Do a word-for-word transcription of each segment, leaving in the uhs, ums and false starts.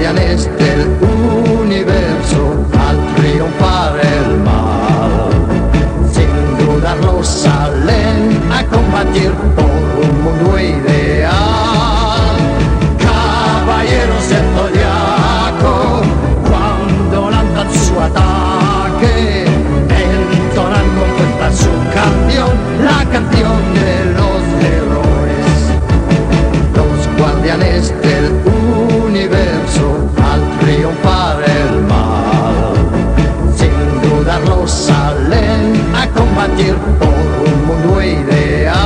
guardianes del universo al triunfar el mal. Sin dudarlo salen a combatir por un mundo ideal. Caballeros del zodiaco, cuando lanzan su ataque, entonan con fuerza su canción, la canción de los héroes. Los guardianes del universo al triunfar el mal, sin dudarlo salen a combatir por un mundo ideal.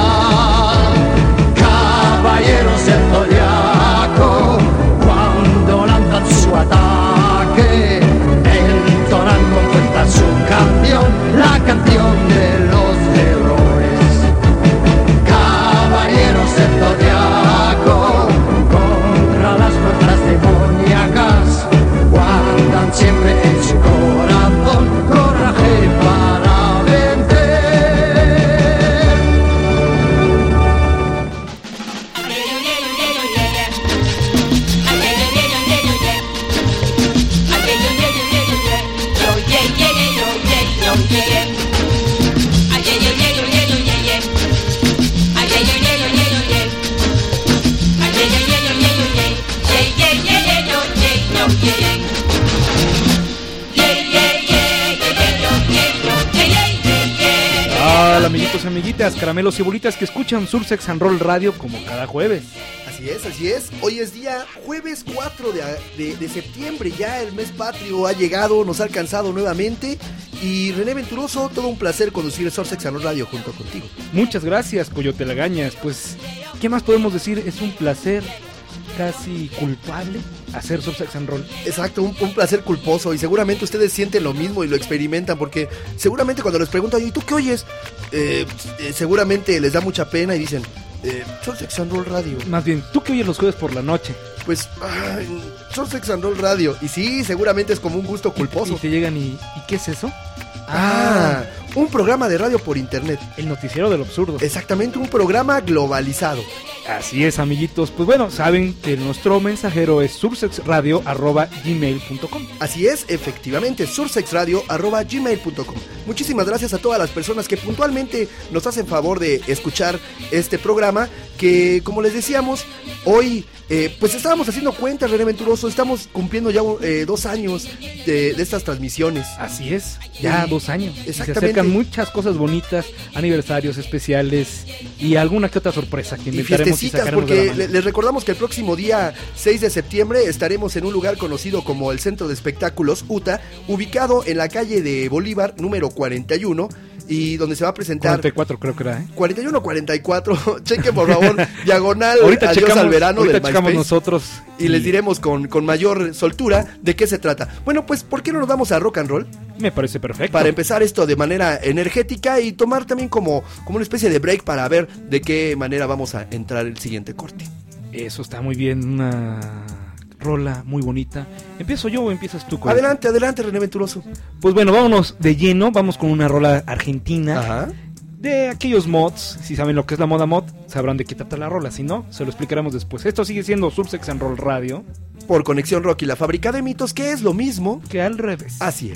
Caballeros del zodiaco, cuando lanzan su ataque, entonan con fuerza su canción, la canción de los héroes. Caballeros del zodiaco, contra las fuerzas demoníacas, guardan siempre en su corazón coraje para vencer. Hola amiguitos y amiguitas, caramelos y bolitas que escuchan Sursex and Roll Radio como cada jueves. Así es, así es. Hoy es día jueves cuatro de, de, de septiembre. Ya el mes patrio ha llegado, nos ha alcanzado nuevamente. Y René Venturoso, todo un placer conducir Sursex and Roll Radio junto contigo. Muchas gracias, Coyote Lagañas. Pues, ¿qué más podemos decir? Es un placer casi culpable hacer Sursex and Roll. Exacto, un, un placer culposo. Y seguramente ustedes sienten lo mismo y lo experimentan. Porque seguramente cuando les preguntan, ¿y tú qué oyes? Eh, eh, seguramente les da mucha pena y dicen, eh, Sursex and Roll Radio. Más bien, ¿tú qué oyes los jueves por la noche? Pues, ay, Sursex and Roll Radio. Y sí, seguramente es como un gusto culposo. Y te llegan y, ¿y qué es eso? Ah, un programa de radio por internet. El noticiero del absurdo. Exactamente, un programa globalizado. Así es, amiguitos. Pues bueno, saben que nuestro mensajero es sursexradio arroba gmail punto com. Así es, efectivamente, sursexradio arroba gmail punto com. Muchísimas gracias a todas las personas que puntualmente nos hacen favor de escuchar este programa, que como les decíamos, hoy eh, pues estábamos haciendo cuentas, René Venturoso, estamos cumpliendo ya eh, dos años de, de estas transmisiones. Así es, ya y, dos años. Exactamente. Se acercan muchas cosas bonitas, aniversarios especiales y alguna que otra sorpresa que inventaremos. Y porque le, les recordamos que el próximo día seis de septiembre estaremos en un lugar conocido como el Centro de Espectáculos U T A, ubicado en la calle de Bolívar número cuarenta y uno, y donde se va a presentar cuarenta y cuatro creo que era, ¿eh? cuarenta y uno cuarenta y cuatro, chequen por favor, diagonal ahorita adiós checamos, al verano ahorita del checamos MySpace, nosotros y, y les diremos con, con mayor soltura de qué se trata. Bueno, pues ¿por qué no nos vamos a rock and roll? Me parece perfecto. Para empezar esto de manera energética y tomar también como, como una especie de break para ver de qué manera vamos a entrar el siguiente corte. Eso está muy bien, una rola muy bonita. ¿Empiezo yo o empiezas tú? Con adelante, adelante, René Venturoso. Pues bueno, vámonos de lleno, vamos con una rola argentina. Ajá. De aquellos mods. Si saben lo que es la moda mod, sabrán de qué trata la rola. Si no, se lo explicaremos después. Esto sigue siendo Sursex and Roll Radio por Conexión Rock y la Fábrica de Mitos, que es lo mismo que al revés. Así es.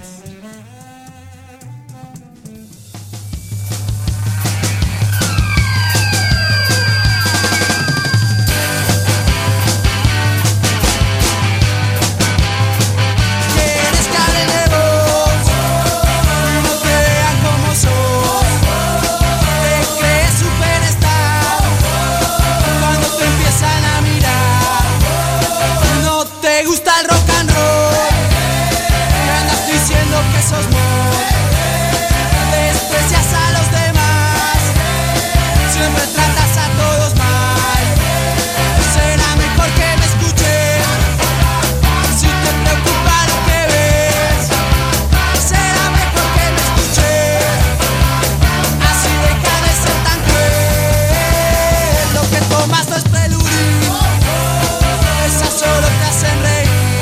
Solo te hacen reír.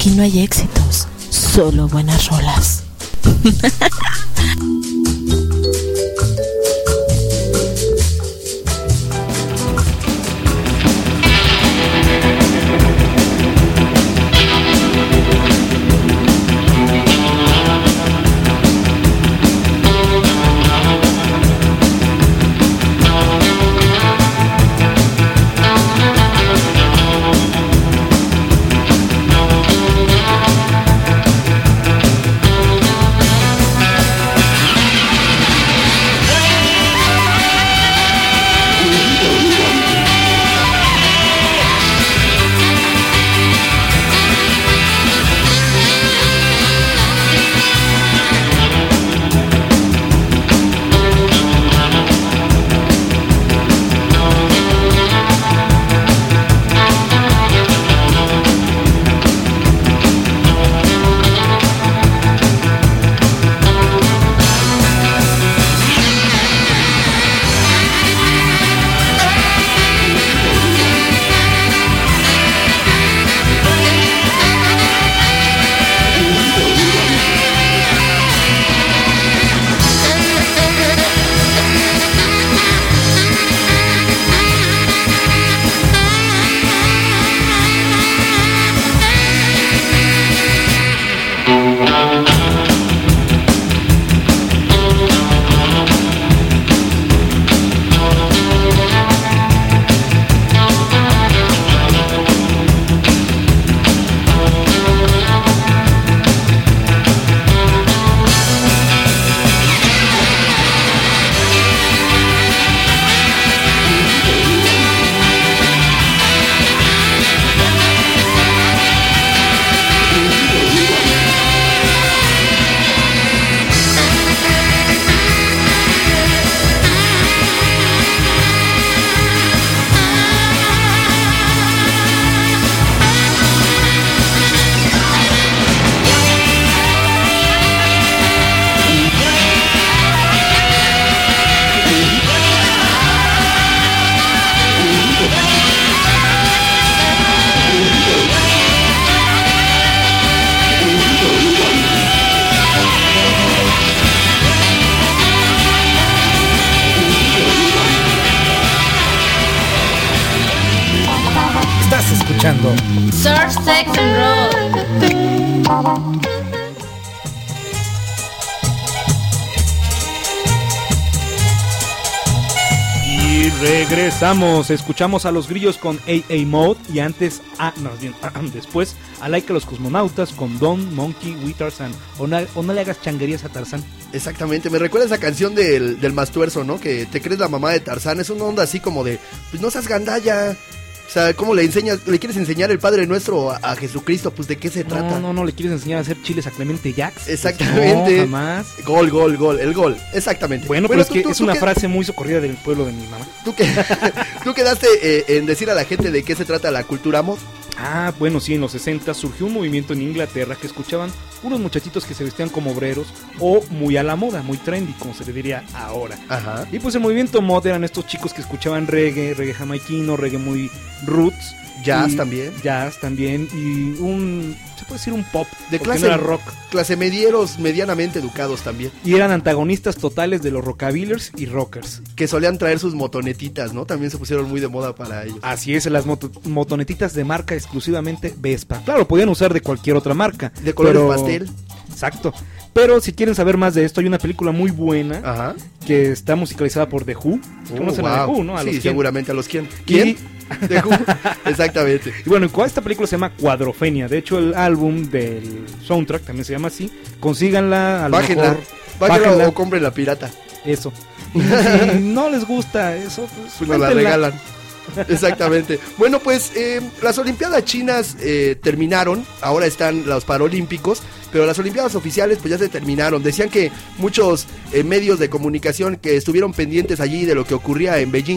Aquí no hay éxitos, solo buenas rolas. escuchando Surf, Sex and Roll. Y regresamos, escuchamos a los grillos con A A Mode y antes, a, no, bien, después a Laika los cosmonautas con Don Monkey with Tarzan. O no, o no le hagas changuerías a Tarzán. Exactamente, me recuerda esa canción del, del Mastuerzo, ¿no? Que te crees la mamá de Tarzán, es una onda así como de, pues no seas gandalla. O sea, ¿cómo le enseñas, le quieres enseñar el Padre Nuestro a, a Jesucristo? Pues ¿de qué se trata? No, no, no, le quieres enseñar a hacer chiles a Clemente Jax. Exactamente. Pues no, jamás. Gol, gol, gol, el gol, exactamente. Bueno, bueno pero tú, es que tú, es tú una que, frase muy socorrida del pueblo de mi mamá. ¿Tú, que, tú quedaste eh, en decir a la gente de qué se trata la cultura mod? Ah, bueno, sí, en los sesenta surgió un movimiento en Inglaterra que escuchaban unos muchachitos que se vestían como obreros o muy a la moda, muy trendy, como se le diría ahora. Ajá. Y pues el movimiento mod eran estos chicos que escuchaban reggae, reggae jamaiquino, reggae muy roots. Jazz también. Jazz también y un, se puede decir un pop, de clase, no era rock. Clase medieros medianamente educados también. Y eran antagonistas totales de los rockabillers y rockers. Que solían traer sus motonetitas, ¿no? También se pusieron muy de moda para ellos. Así es, las moto, motonetitas de marca exclusivamente Vespa. Claro, podían usar de cualquier otra marca. De colores pero... pastel. Exacto. Pero si quieren saber más de esto, hay una película muy buena. Ajá. Que está musicalizada por The Who. Oh, ¿Conocen wow. a The Who, no? A sí, los seguramente a los quién. ¿Quién? Y... The Who. Exactamente. Y bueno, esta película se llama Cuadrofenia. De hecho, el álbum del soundtrack también se llama así. Consíganla, a lo bájenla. mejor. Bájenla, Bájenla o compren la pirata. Eso. Y si no les gusta eso, pues, pues nos la regalan. Exactamente. Bueno, pues eh, las Olimpiadas chinas eh, terminaron. Ahora están los Paralímpicos. Pero las Olimpiadas oficiales pues ya se terminaron. Decían que muchos eh, medios de comunicación que estuvieron pendientes allí de lo que ocurría en Beijing,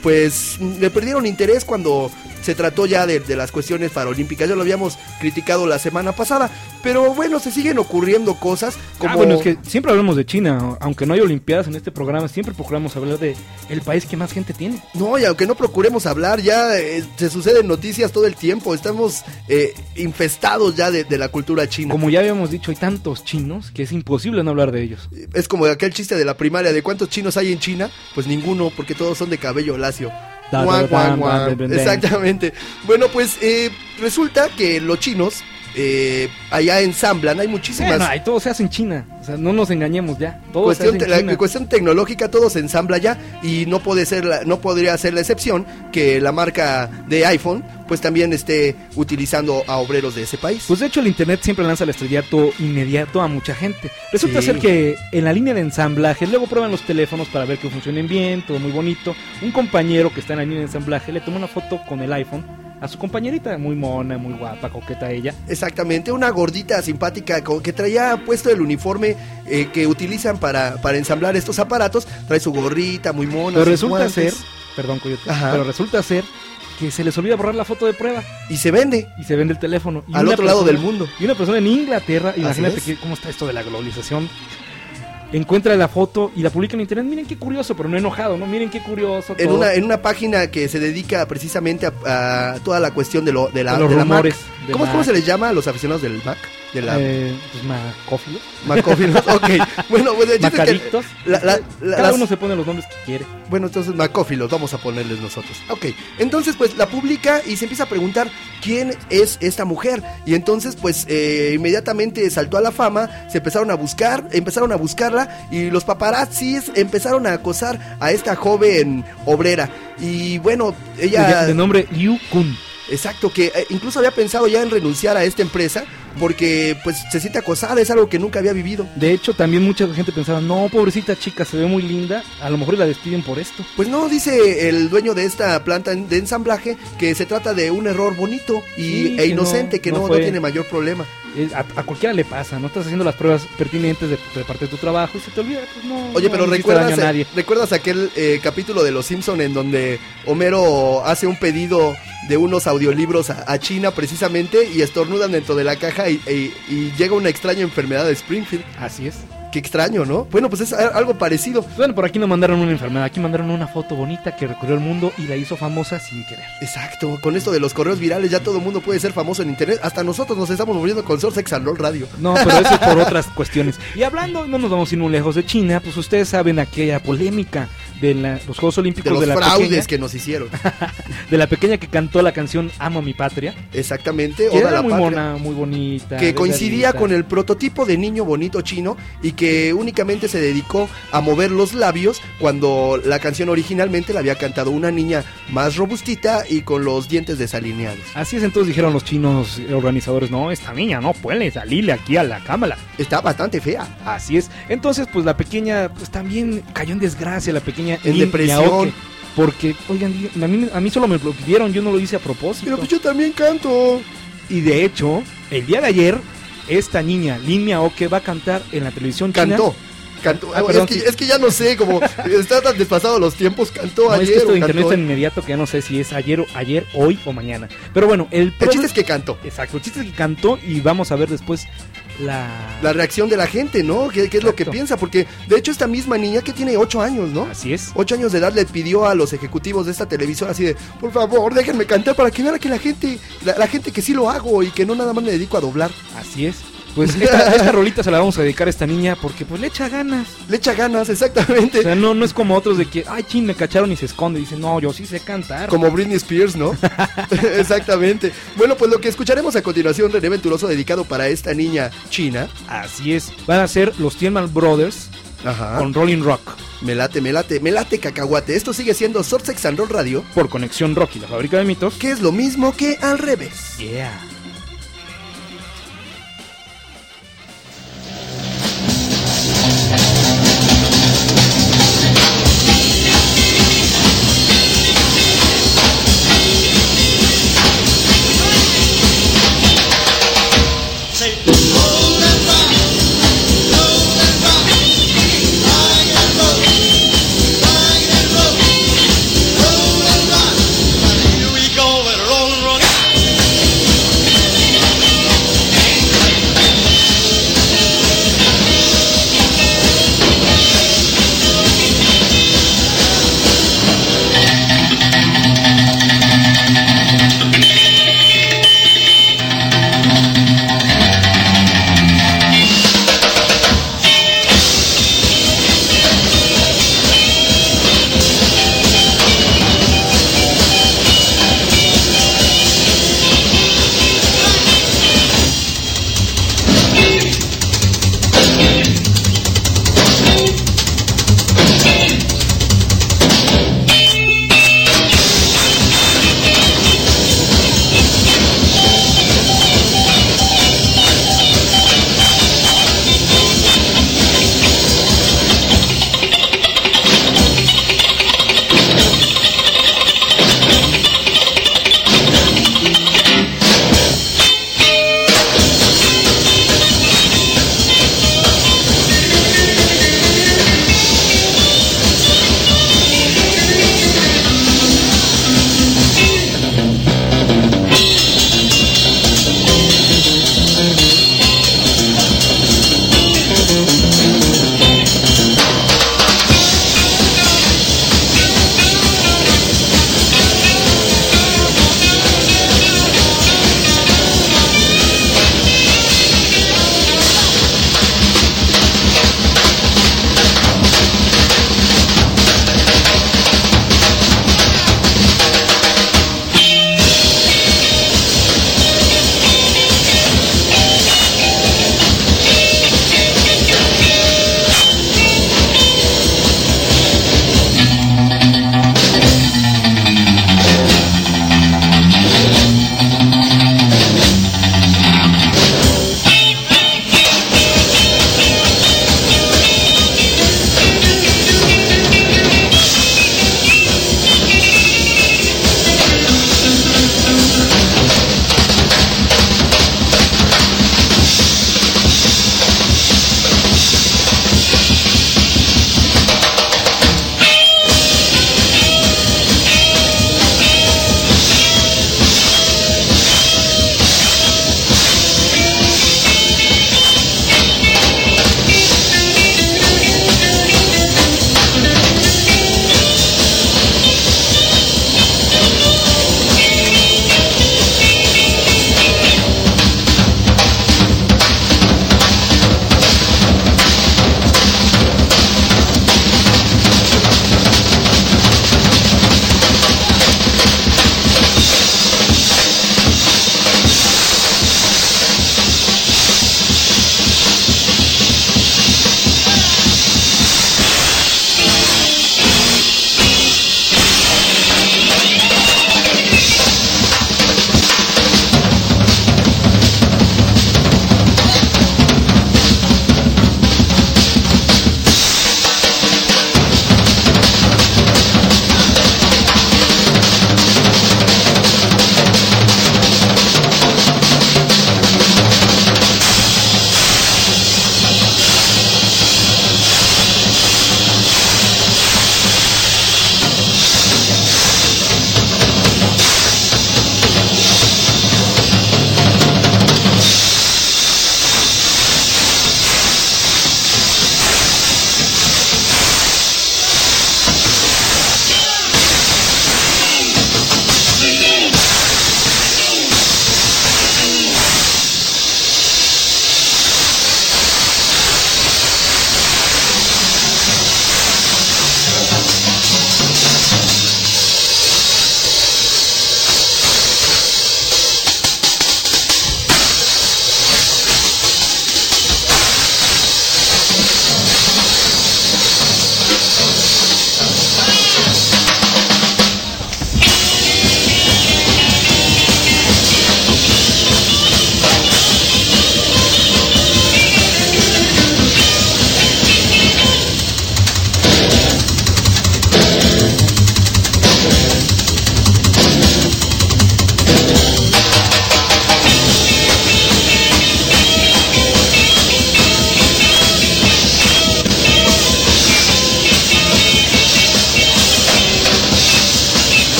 pues le perdieron interés cuando se trató ya de, de las cuestiones paralímpicas. Ya lo habíamos criticado la semana pasada, pero bueno, se siguen ocurriendo cosas como... Ah, bueno, es que siempre hablamos de China, aunque no hay olimpiadas en este programa, siempre procuramos hablar de el país que más gente tiene. No, y aunque no procuremos hablar, ya eh, se suceden noticias todo el tiempo, estamos eh, infestados ya de, de la cultura china. Como ya habíamos dicho, hay tantos chinos que es imposible no hablar de ellos. Es como aquel chiste de la primaria, de cuántos chinos hay en China, pues ninguno, porque todos son de cabello lacio. Da, Guan, da, guan, da, guan. da, da, da. Exactamente. Bueno, pues eh, resulta que los chinos eh, allá ensamblan, hay muchísimas... Bueno, ahí todo se hace en China, o sea, no nos engañemos ya, todo Cuestión, se te- hace en la China. cuestión tecnológica, todo se ensambla ya y no puede ser la- no podría ser la excepción que la marca de iPhone pues también esté utilizando a obreros de ese país. Pues de hecho el internet siempre lanza el estrellato inmediato a mucha gente. Resulta Sí. ser que en la línea de ensamblaje, luego prueban los teléfonos para ver que funcionen bien, todo muy bonito. Un compañero que está en la línea de ensamblaje le toma una foto con el iPhone a su compañerita, muy mona, muy guapa, coqueta ella. Exactamente, una gordita simpática co- que traía puesto el uniforme eh, que utilizan para, para ensamblar estos aparatos, trae su gorrita muy mona. Pero sus resulta guantes, ser, perdón Coyote, Ajá. pero resulta ser que se les olvida borrar la foto de prueba y se vende y se vende el teléfono. Y al una otro lado persona- del mundo. Y una persona en Inglaterra, imagínate es. que cómo está esto de la globalización, encuentra la foto y la publica en internet. Miren qué curioso, pero no enojado, ¿no? Miren qué curioso. En todo. una, en una página que se dedica precisamente a, a toda la cuestión de, lo, de la, De los de la Mac. rumores de ¿Cómo, Mac. ¿Cómo se les llama a los aficionados del Mac? De la Eh, pues macófilos, Macófilos. Ok, bueno, pues el chiste es que macadictos. la- la- la- Cada las- uno se pone los nombres que quiere. Bueno, entonces macófilos, vamos a ponerles nosotros. Ok, entonces pues la publica y se empieza a preguntar quién es esta mujer. Y entonces pues eh, inmediatamente saltó a la fama, se empezaron a buscar, empezaron a buscarla y los paparazzis empezaron a acosar a esta joven obrera. Y bueno, ella... De, de nombre Liu Kun. Exacto, que eh, incluso había pensado ya en renunciar a esta empresa porque pues se siente acosada, es algo que nunca había vivido. De hecho, también mucha gente pensaba, no, pobrecita chica, se ve muy linda, a lo mejor la despiden por esto. Pues no, dice el dueño de esta planta de ensamblaje que se trata de un error bonito y, Sí, e que inocente, no- que no no, no fue- tiene mayor problema. Es- A, a cualquiera le pasa, no estás haciendo las pruebas pertinentes de, de parte de tu trabajo y se te olvida, pues no. Oye, no pero le hiciste ¿recuerdas, daño a nadie. ¿recuerdas aquel eh, capítulo de Los Simpson en donde Homero hace un pedido de unos audiolibros a, a China precisamente y estornudan dentro de la caja y, y- y llega una extraña enfermedad de Springfield? Así es. Qué extraño, ¿no? Bueno, pues es a- algo parecido. Bueno, por aquí no mandaron una enfermedad, aquí mandaron una foto bonita que recorrió el mundo y la hizo famosa sin querer. Exacto, con esto de los correos virales ya todo el mundo puede ser famoso en internet, hasta nosotros nos estamos moviendo con Source Sex and Roll Radio. No, pero eso es por otras cuestiones. Y hablando, no nos vamos a ir muy lejos de China, pues ustedes saben aquella polémica de la- los Juegos Olímpicos De los de, la fraudes pequeña, que nos hicieron. de la pequeña que cantó la canción Amo a mi patria, Exactamente, que Oda a era la muy Patria, mona, muy bonita. que coincidía delgadita. con el prototipo de niño bonito chino y que únicamente se dedicó a mover los labios cuando la canción originalmente la había cantado una niña más robustita y con los dientes desalineados. Así es, entonces dijeron los chinos organizadores, no, esta niña no puede salirle aquí a la cámara. Está bastante fea. Así es. Entonces, pues la pequeña, pues también cayó en desgracia, la pequeña En Lin depresión. Miaoke, porque, oigan, a mí, a mí solo me lo pidieron, yo no lo hice a propósito. Pero pues yo también canto. Y de hecho, el día de ayer, esta niña, Lin Miaoke, va a cantar en la televisión china. Cantó. Cantó. Ah, es, perdón, que, sí. es que ya no sé, como está tan desfasado los tiempos, cantó No, ayer. es que esto o de internet cantó es tan hoy. inmediato que ya no sé si es ayer, o, ayer, hoy o mañana. Pero bueno, el, El problema- chiste es que cantó. Exacto, el chiste es que cantó y vamos a ver después la... La reacción de la gente, ¿no? ¿Qué, qué es lo que Exacto. piensa? Porque de hecho esta misma niña que tiene ocho años, ¿no? Así es. Ocho años de edad le pidió a los ejecutivos de esta televisora así de, por favor, déjenme cantar para que vean que la gente, la, la gente que sí lo hago y que no nada más me dedico a doblar. Así es. Pues esta, esta rolita se la vamos a dedicar a esta niña porque pues le echa ganas. Le echa ganas, exactamente. O sea, no, no es como otros de que, ay, chin, me cacharon y se esconde. Dicen, no, yo sí sé cantar. Como Britney Spears, ¿no? Exactamente. Bueno, pues lo que escucharemos a continuación, René Venturoso, dedicado para esta niña china. Así es. Van a ser los Tielman Brothers Ajá. con Rolling Rock Me late, me late, me late cacahuate. Esto sigue siendo Source Sex and Roll Radio, por Conexión Rock y la Fábrica de Mitos. que es lo mismo que al revés. Yeah. Roll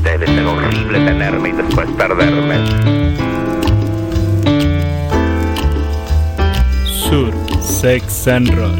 debe ser horrible tenerme y después perderme. Sur, Sex and Roll.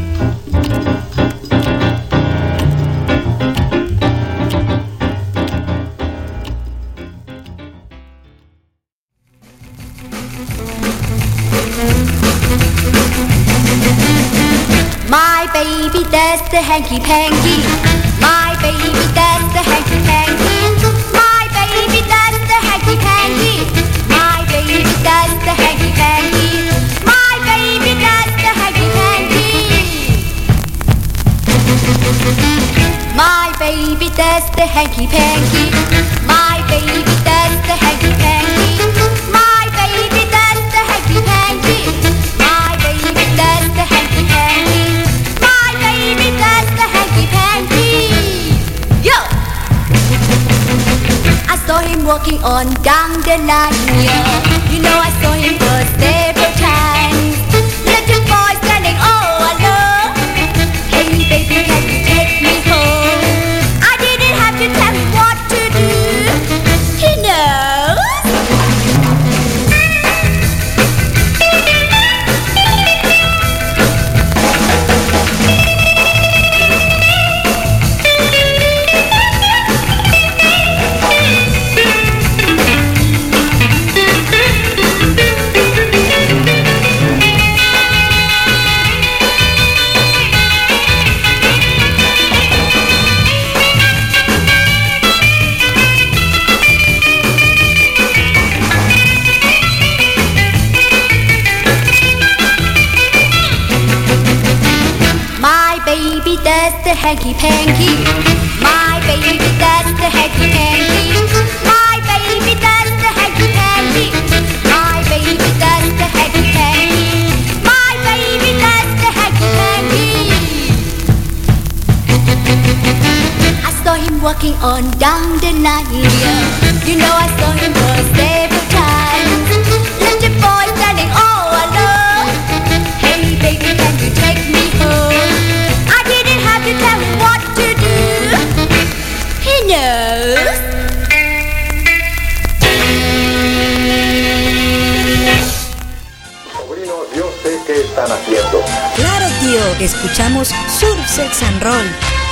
My baby does the hanky-panky. My baby does the hanky-panky. My baby does the hanky-panky. My baby does the hanky-panky. My baby does the hanky-panky. My baby does the hanky-panky. My baby does the hanky-panky. My baby does the hanky-panky. My baby does the hanky-panky. My baby does the hanky-panky. Yo! I saw him walking on down the line, yo. You know I saw him for several times. Little boy standing all alone. Hey baby, can you take me home? I didn't have to tell him what to do. He knows. My baby does the hanky-panky. My baby does the hanky-panky. My baby does the hanky-panky. My baby does the hanky-panky. My baby does the hanky-panky. I saw him walking on down the line. You know I saw him for several times. Little boy standing all alone. Hey baby, can you take me home? I didn't have to tell him what to do. He knows. Sobrinos, yo sé qué están haciendo. Claro, tío, escuchamos Sur Sex and Roll.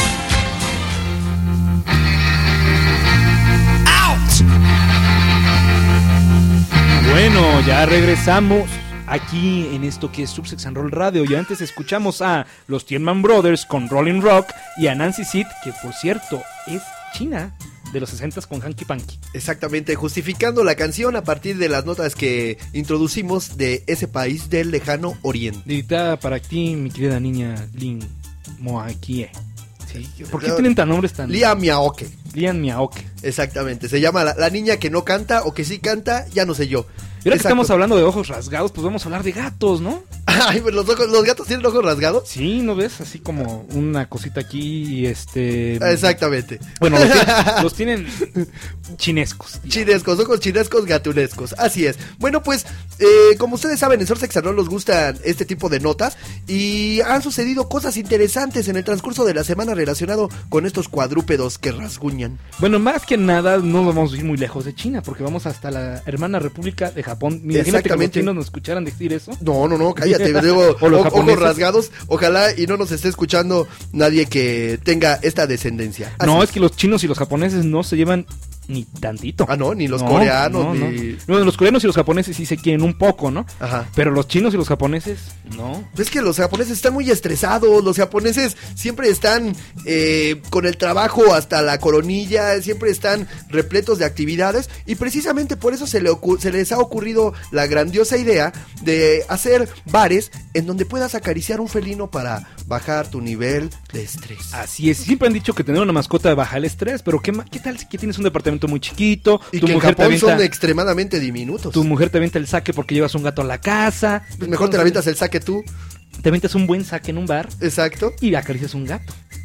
Bueno, ya regresamos aquí en esto que es Subsex and Roll Radio. Y antes escuchamos a los Tienman Brothers con Rolling Rock y a Nancy Sid, que por cierto es china, de los sesentas con Hanky Panky. Exactamente, justificando la canción a partir de las notas que introducimos de ese país del lejano oriente. Dedicada para ti, mi querida niña Lin Moakie. Sí, ¿por qué Claro. tienen tan nombres tan... Lia Miaoke. Lian Miaoke. Exactamente, se llama la, la niña que no canta o que sí canta, ya no sé yo. Y ahora que Exacto. estamos hablando de ojos rasgados, pues vamos a hablar de gatos, ¿no? Ay, pues los, ojos, los gatos tienen ojos rasgados. Sí, ¿no ves? Así como una cosita aquí y este... Exactamente. Bueno, los, tienen- los tienen chinescos. digamos. Chinescos, ojos chinescos, gatunescos. Así es. Bueno, pues, eh, como ustedes saben, en Sursex and Roll nos gustan este tipo de notas. Y han sucedido cosas interesantes en el transcurso de la semana relacionado con estos cuadrúpedos que rasguñan. Bueno, más que nada, no vamos a ir muy lejos de China, porque vamos hasta la hermana república de Japón. Imagínate que los Exactamente. chinos nos escucharan decir eso. No, no, no, cállate. Luego, O los o- ojos japoneses. rasgados. Ojalá y no nos esté escuchando nadie que tenga esta descendencia. Así No, es que los chinos y los japoneses no se llevan ni tantito. Ah, no, ni los No, coreanos, no, ni... no. Bueno, los coreanos y los japoneses sí se quieren un poco, ¿no? Ajá. Pero los chinos y los japoneses, no. Es que los japoneses están muy estresados, los japoneses siempre están eh, con el trabajo hasta la coronilla, siempre están repletos de actividades y precisamente por eso se, le ocu- se les ha ocurrido la grandiosa idea de hacer bares en donde puedas acariciar un felino para bajar tu nivel de estrés. Así es, siempre han dicho que tener una mascota baja el estrés, pero ¿qué, ma- qué tal si que tienes un departamento muy chiquito? Y tu que en mujer te Japón son avienta, extremadamente diminutos. tu mujer te avienta el saque porque llevas un gato a la casa. Pues mejor te la avientas el saque tú, Te avientas un buen saque en un bar exacto. y acaricias un gato.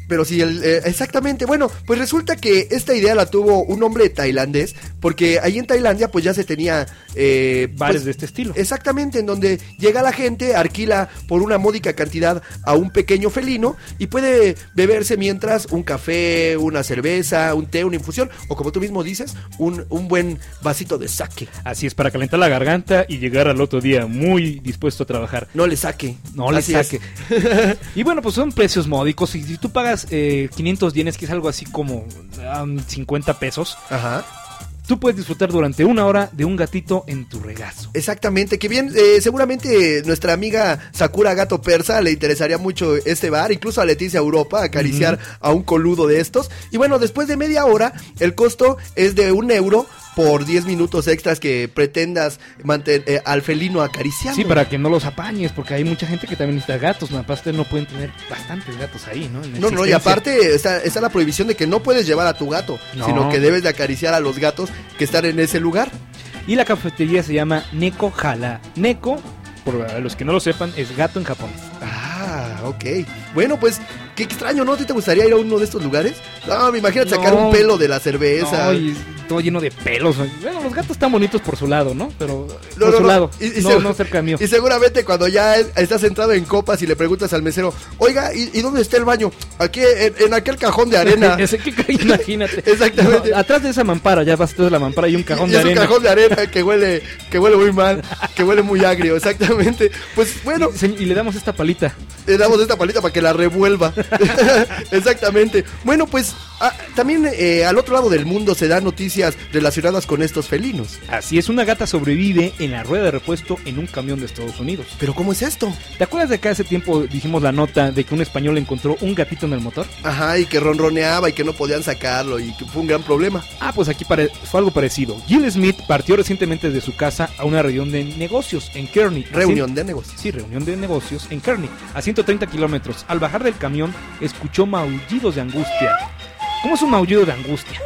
Pero sí, el, eh, exactamente. Bueno, pues resulta que esta idea la tuvo un hombre tailandés, porque ahí en Tailandia pues ya se tenía... Eh, bares pues, de este estilo. Exactamente, en donde llega la gente, alquila por una módica cantidad a un pequeño felino y puede beberse mientras un café, una cerveza, un té, una infusión, o como tú mismo dices, un, un buen vasito de sake. Así es, para calentar la garganta y llegar al otro día muy dispuesto a trabajar. No le saque. No le Así saque. Y bueno, pues son precios módicos. Y si tú pagas eh, quinientos yenes, que es algo así como um, cincuenta pesos, Ajá. tú puedes disfrutar durante una hora de un gatito en tu regazo. Exactamente, que bien, eh, seguramente nuestra amiga Sakura Gato Persa le interesaría mucho este bar, incluso a Leticia Europa, acariciar uh-huh. a un coludo de estos. Y bueno, después de media hora, el costo es de un euro por diez minutos extras que pretendas mantener eh, al felino acariciando. Sí, para que no los apañes, porque hay mucha gente que también necesita gatos. Aparte no pueden tener bastantes gatos ahí, ¿no? No, no, y aparte está, está la prohibición de que no puedes llevar a tu gato, no. sino que debes de acariciar a los gatos que están en ese lugar. Y la cafetería se llama Neko Hara. Neko, por los que no lo sepan, es gato en Japón. Ah, ok. Bueno, pues, qué extraño, ¿no? ¿A ti te gustaría ir a uno de estos lugares? No, me imagino sacar no, un pelo de la cerveza. No, y todo lleno de pelos. Bueno, los gatos están bonitos por su lado, ¿no? Pero no, por no, su no. lado, y, y no, se, no cerca mío. Y seguramente cuando ya estás entrado en copas y le preguntas al mesero, oiga, ¿y, y dónde está el baño? Aquí, en, en aquel cajón de arena. Ese que imagínate. Exactamente. No, atrás de esa mampara, ya vas de la mampara y un cajón y, y de es arena. un cajón de arena que huele, que huele muy mal, que huele muy agrio, exactamente. Pues bueno. Y, y le damos esta palita. Le damos esta palita para que la revuelva. Exactamente. Bueno, pues a, también eh, al otro lado del mundo se dan noticias relacionadas con estos felinos. Así es, una gata sobrevive en la rueda de repuesto en un camión de Estados Unidos. ¿Pero cómo es esto? ¿Te acuerdas de que hace tiempo dijimos la nota de que un español encontró un gatito en el motor? Ajá, y que ronroneaba y que no podían sacarlo y que fue un gran problema. Ah, pues aquí pare- fue algo parecido. Jill Smith partió recientemente de su casa a una reunión de negocios en Kearney. Reunión de negocios. Sí, reunión de negocios en Kearney, a ciento treinta kilómetros. Al bajar del camión, escuchó maullidos de angustia. ¿Cómo es un maullido de angustia?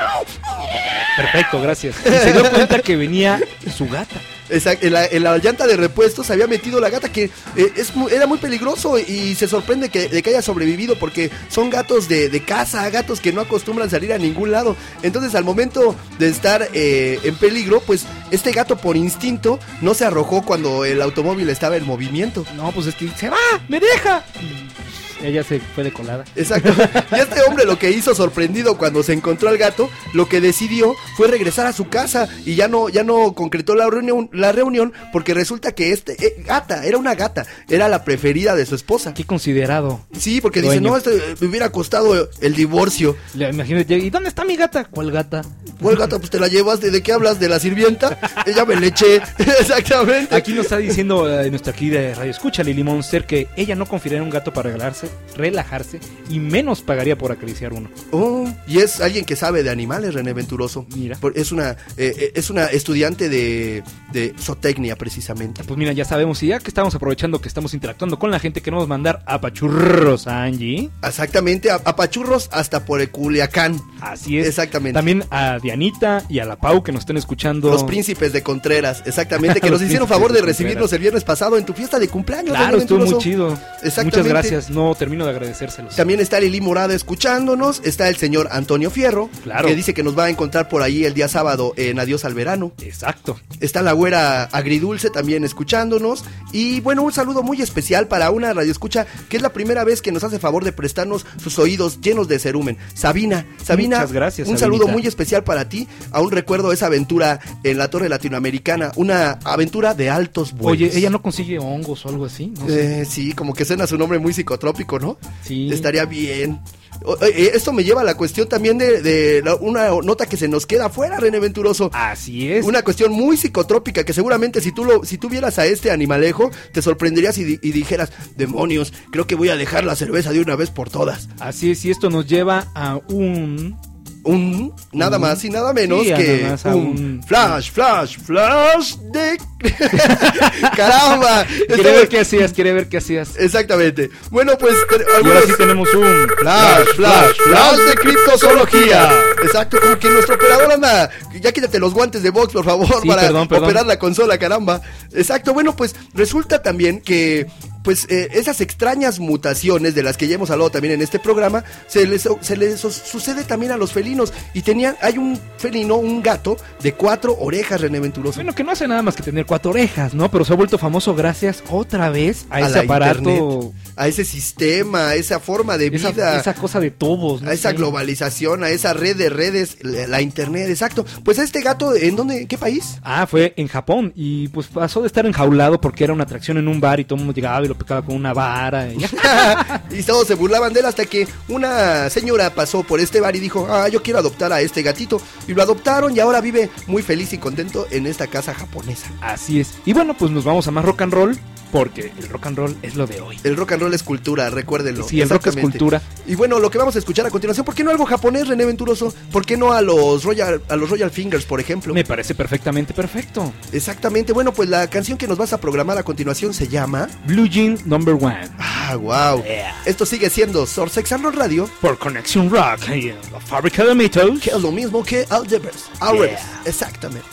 Perfecto, gracias. Y se dio cuenta que venía su gata. Exacto, en la, en la llanta de repuesto se había metido la gata, que eh, es muy, era muy peligroso, y se sorprende que, de que haya sobrevivido, porque son gatos de, de casa, gatos que no acostumbran salir a ningún lado. Entonces, al momento de estar eh, en peligro, pues este gato por instinto no se arrojó cuando el automóvil estaba en movimiento. No, pues es que se va, me deja. Ella se fue de colada. Exacto. Y este hombre lo que hizo, sorprendido cuando se encontró al gato, lo que decidió fue regresar a su casa, y ya no, ya no concretó la reunión, la reunión, porque resulta que este eh, gata, era una gata, era la preferida de su esposa. Qué considerado. Sí, porque dueño. dice, no, este, me hubiera costado el divorcio. Le imagínate, ¿y dónde está mi gata? ¿Cuál gata? ¿Cuál gata? Pues te la llevas, ¿de, de qué hablas? ¿De la sirvienta? Ella me le eché. Exactamente. Aquí nos está diciendo eh, nuestra querida Radio Escucha, Lili Monster, que ella no confiaría en un gato para regalarse, relajarse, y menos pagaría por acariciar uno. Oh, y es alguien que sabe de animales, René Venturoso. Mira. Es una, eh, es una estudiante de, de zootecnia, precisamente. Pues mira, ya sabemos, y ya que estamos aprovechando que estamos interactuando con la gente, queremos mandar apachurros a Angie. Exactamente, a, a pachurros hasta por el Culiacán. Así es. Exactamente. También a Dianita y a la Pau, que nos estén escuchando. Los príncipes de Contreras, exactamente, que nos hicieron favor de, de recibirnos el viernes pasado en tu fiesta de cumpleaños. Claro, estuvo muy chido. Exactamente. Muchas gracias, no termino de agradecérselos. También está Lili Morada escuchándonos, está el señor Antonio Fierro, claro, que dice que nos va a encontrar por ahí el día sábado en Adiós al Verano. Exacto. Está la güera Agridulce también escuchándonos, y bueno, un saludo muy especial para una radioescucha que es la primera vez que nos hace favor de prestarnos sus oídos llenos de cerumen. Sabina, Sabina, muchas gracias, un Sabinita. Saludo muy especial para ti. Aún recuerdo esa aventura en la Torre Latinoamericana, una aventura de altos vuelos. Oye, ella no consigue hongos o algo así, no sé. Eh, sí, como que suena su nombre muy psicotrópico, ¿no? Sí. Estaría bien. O, eh, esto me lleva a la cuestión también de, de la, una nota que se nos queda afuera, René Venturoso. Así es. Una cuestión muy psicotrópica que seguramente si tú lo, si tú vieras a este animalejo, te sorprenderías y, y dijeras, demonios, creo que voy a dejar la cerveza de una vez por todas. Así es, y esto nos lleva a un... Un, nada un, más y nada menos sí, que nada más un, un flash, flash, flash de... ¡Caramba! Quiere ver qué hacías, quiere ver qué hacías. Exactamente. Bueno, pues... Y ahora sí tenemos un... Flash, flash, flash de criptozoología. Exacto, como que nuestro operador anda... Ya quítate los guantes de box, por favor, sí, para perdón, perdón. operar la consola, caramba. Exacto, bueno, pues resulta también que... pues eh, esas extrañas mutaciones de las que ya hemos hablado también en este programa, se les, se les su- sucede también a los felinos. Y tenían, hay un felino, un gato de cuatro orejas, René Venturoso. Bueno, que no hace nada más que tener cuatro orejas, ¿no? Pero se ha vuelto famoso gracias otra vez a, A ese la aparato, internet, a ese sistema, a esa forma de esa, vida, esa cosa de tubos, ¿no? a esa Sí. globalización, a esa red de redes, la, la internet, exacto. Pues este gato, ¿en dónde, en qué país? Ah, fue en Japón y pues pasó de estar enjaulado porque era una atracción en un bar y todo el mundo llegaba y lo picaba con una vara. Y... Y todos se burlaban de él hasta que una señora pasó por este bar y dijo, ah, yo quiero adoptar a este gatito. Y lo adoptaron y ahora vive muy feliz y contento en esta casa japonesa. Así es. Y bueno, pues nos vamos a más rock and roll porque el rock and roll es lo de hoy. El rock and roll es cultura, recuérdenlo. Sí, el rock es Exactamente. cultura. Y bueno, lo que vamos a escuchar a continuación, ¿por qué no algo japonés, René Venturoso? ¿Por qué no a los Royal, a los Royal Fingers, por ejemplo? Me parece perfectamente perfecto. Exactamente, bueno, pues la canción que nos vas a programar a continuación se llama... Blue Jean Number One. Ah, wow. Yeah. Esto sigue siendo Source Sex and Roll Radio, Por Conexión Rock y la fábrica de mitos. que es lo mismo que Al Devers. Al Yeah. revés, exactamente.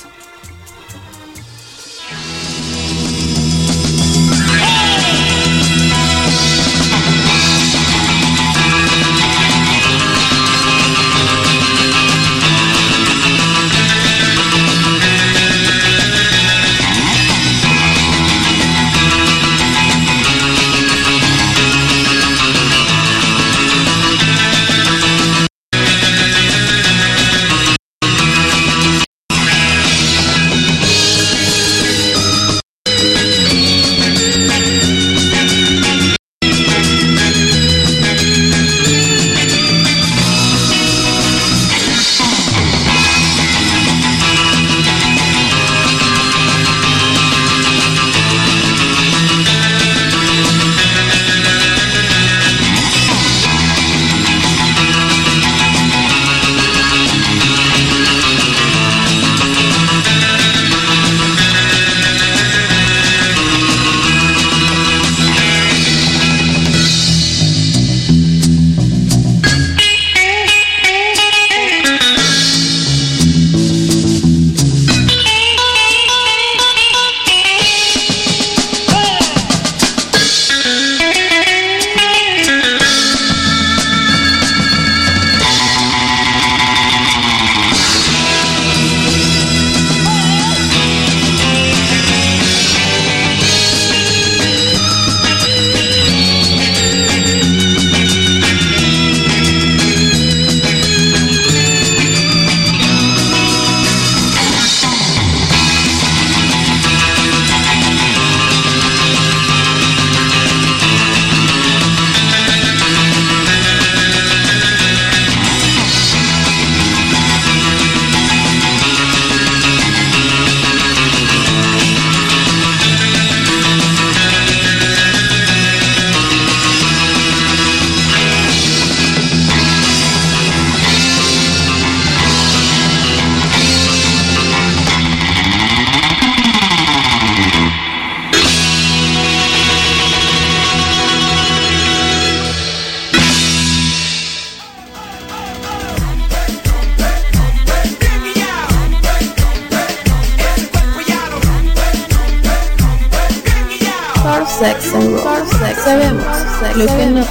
Sex and Roll. Sabemos lo que no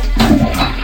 te...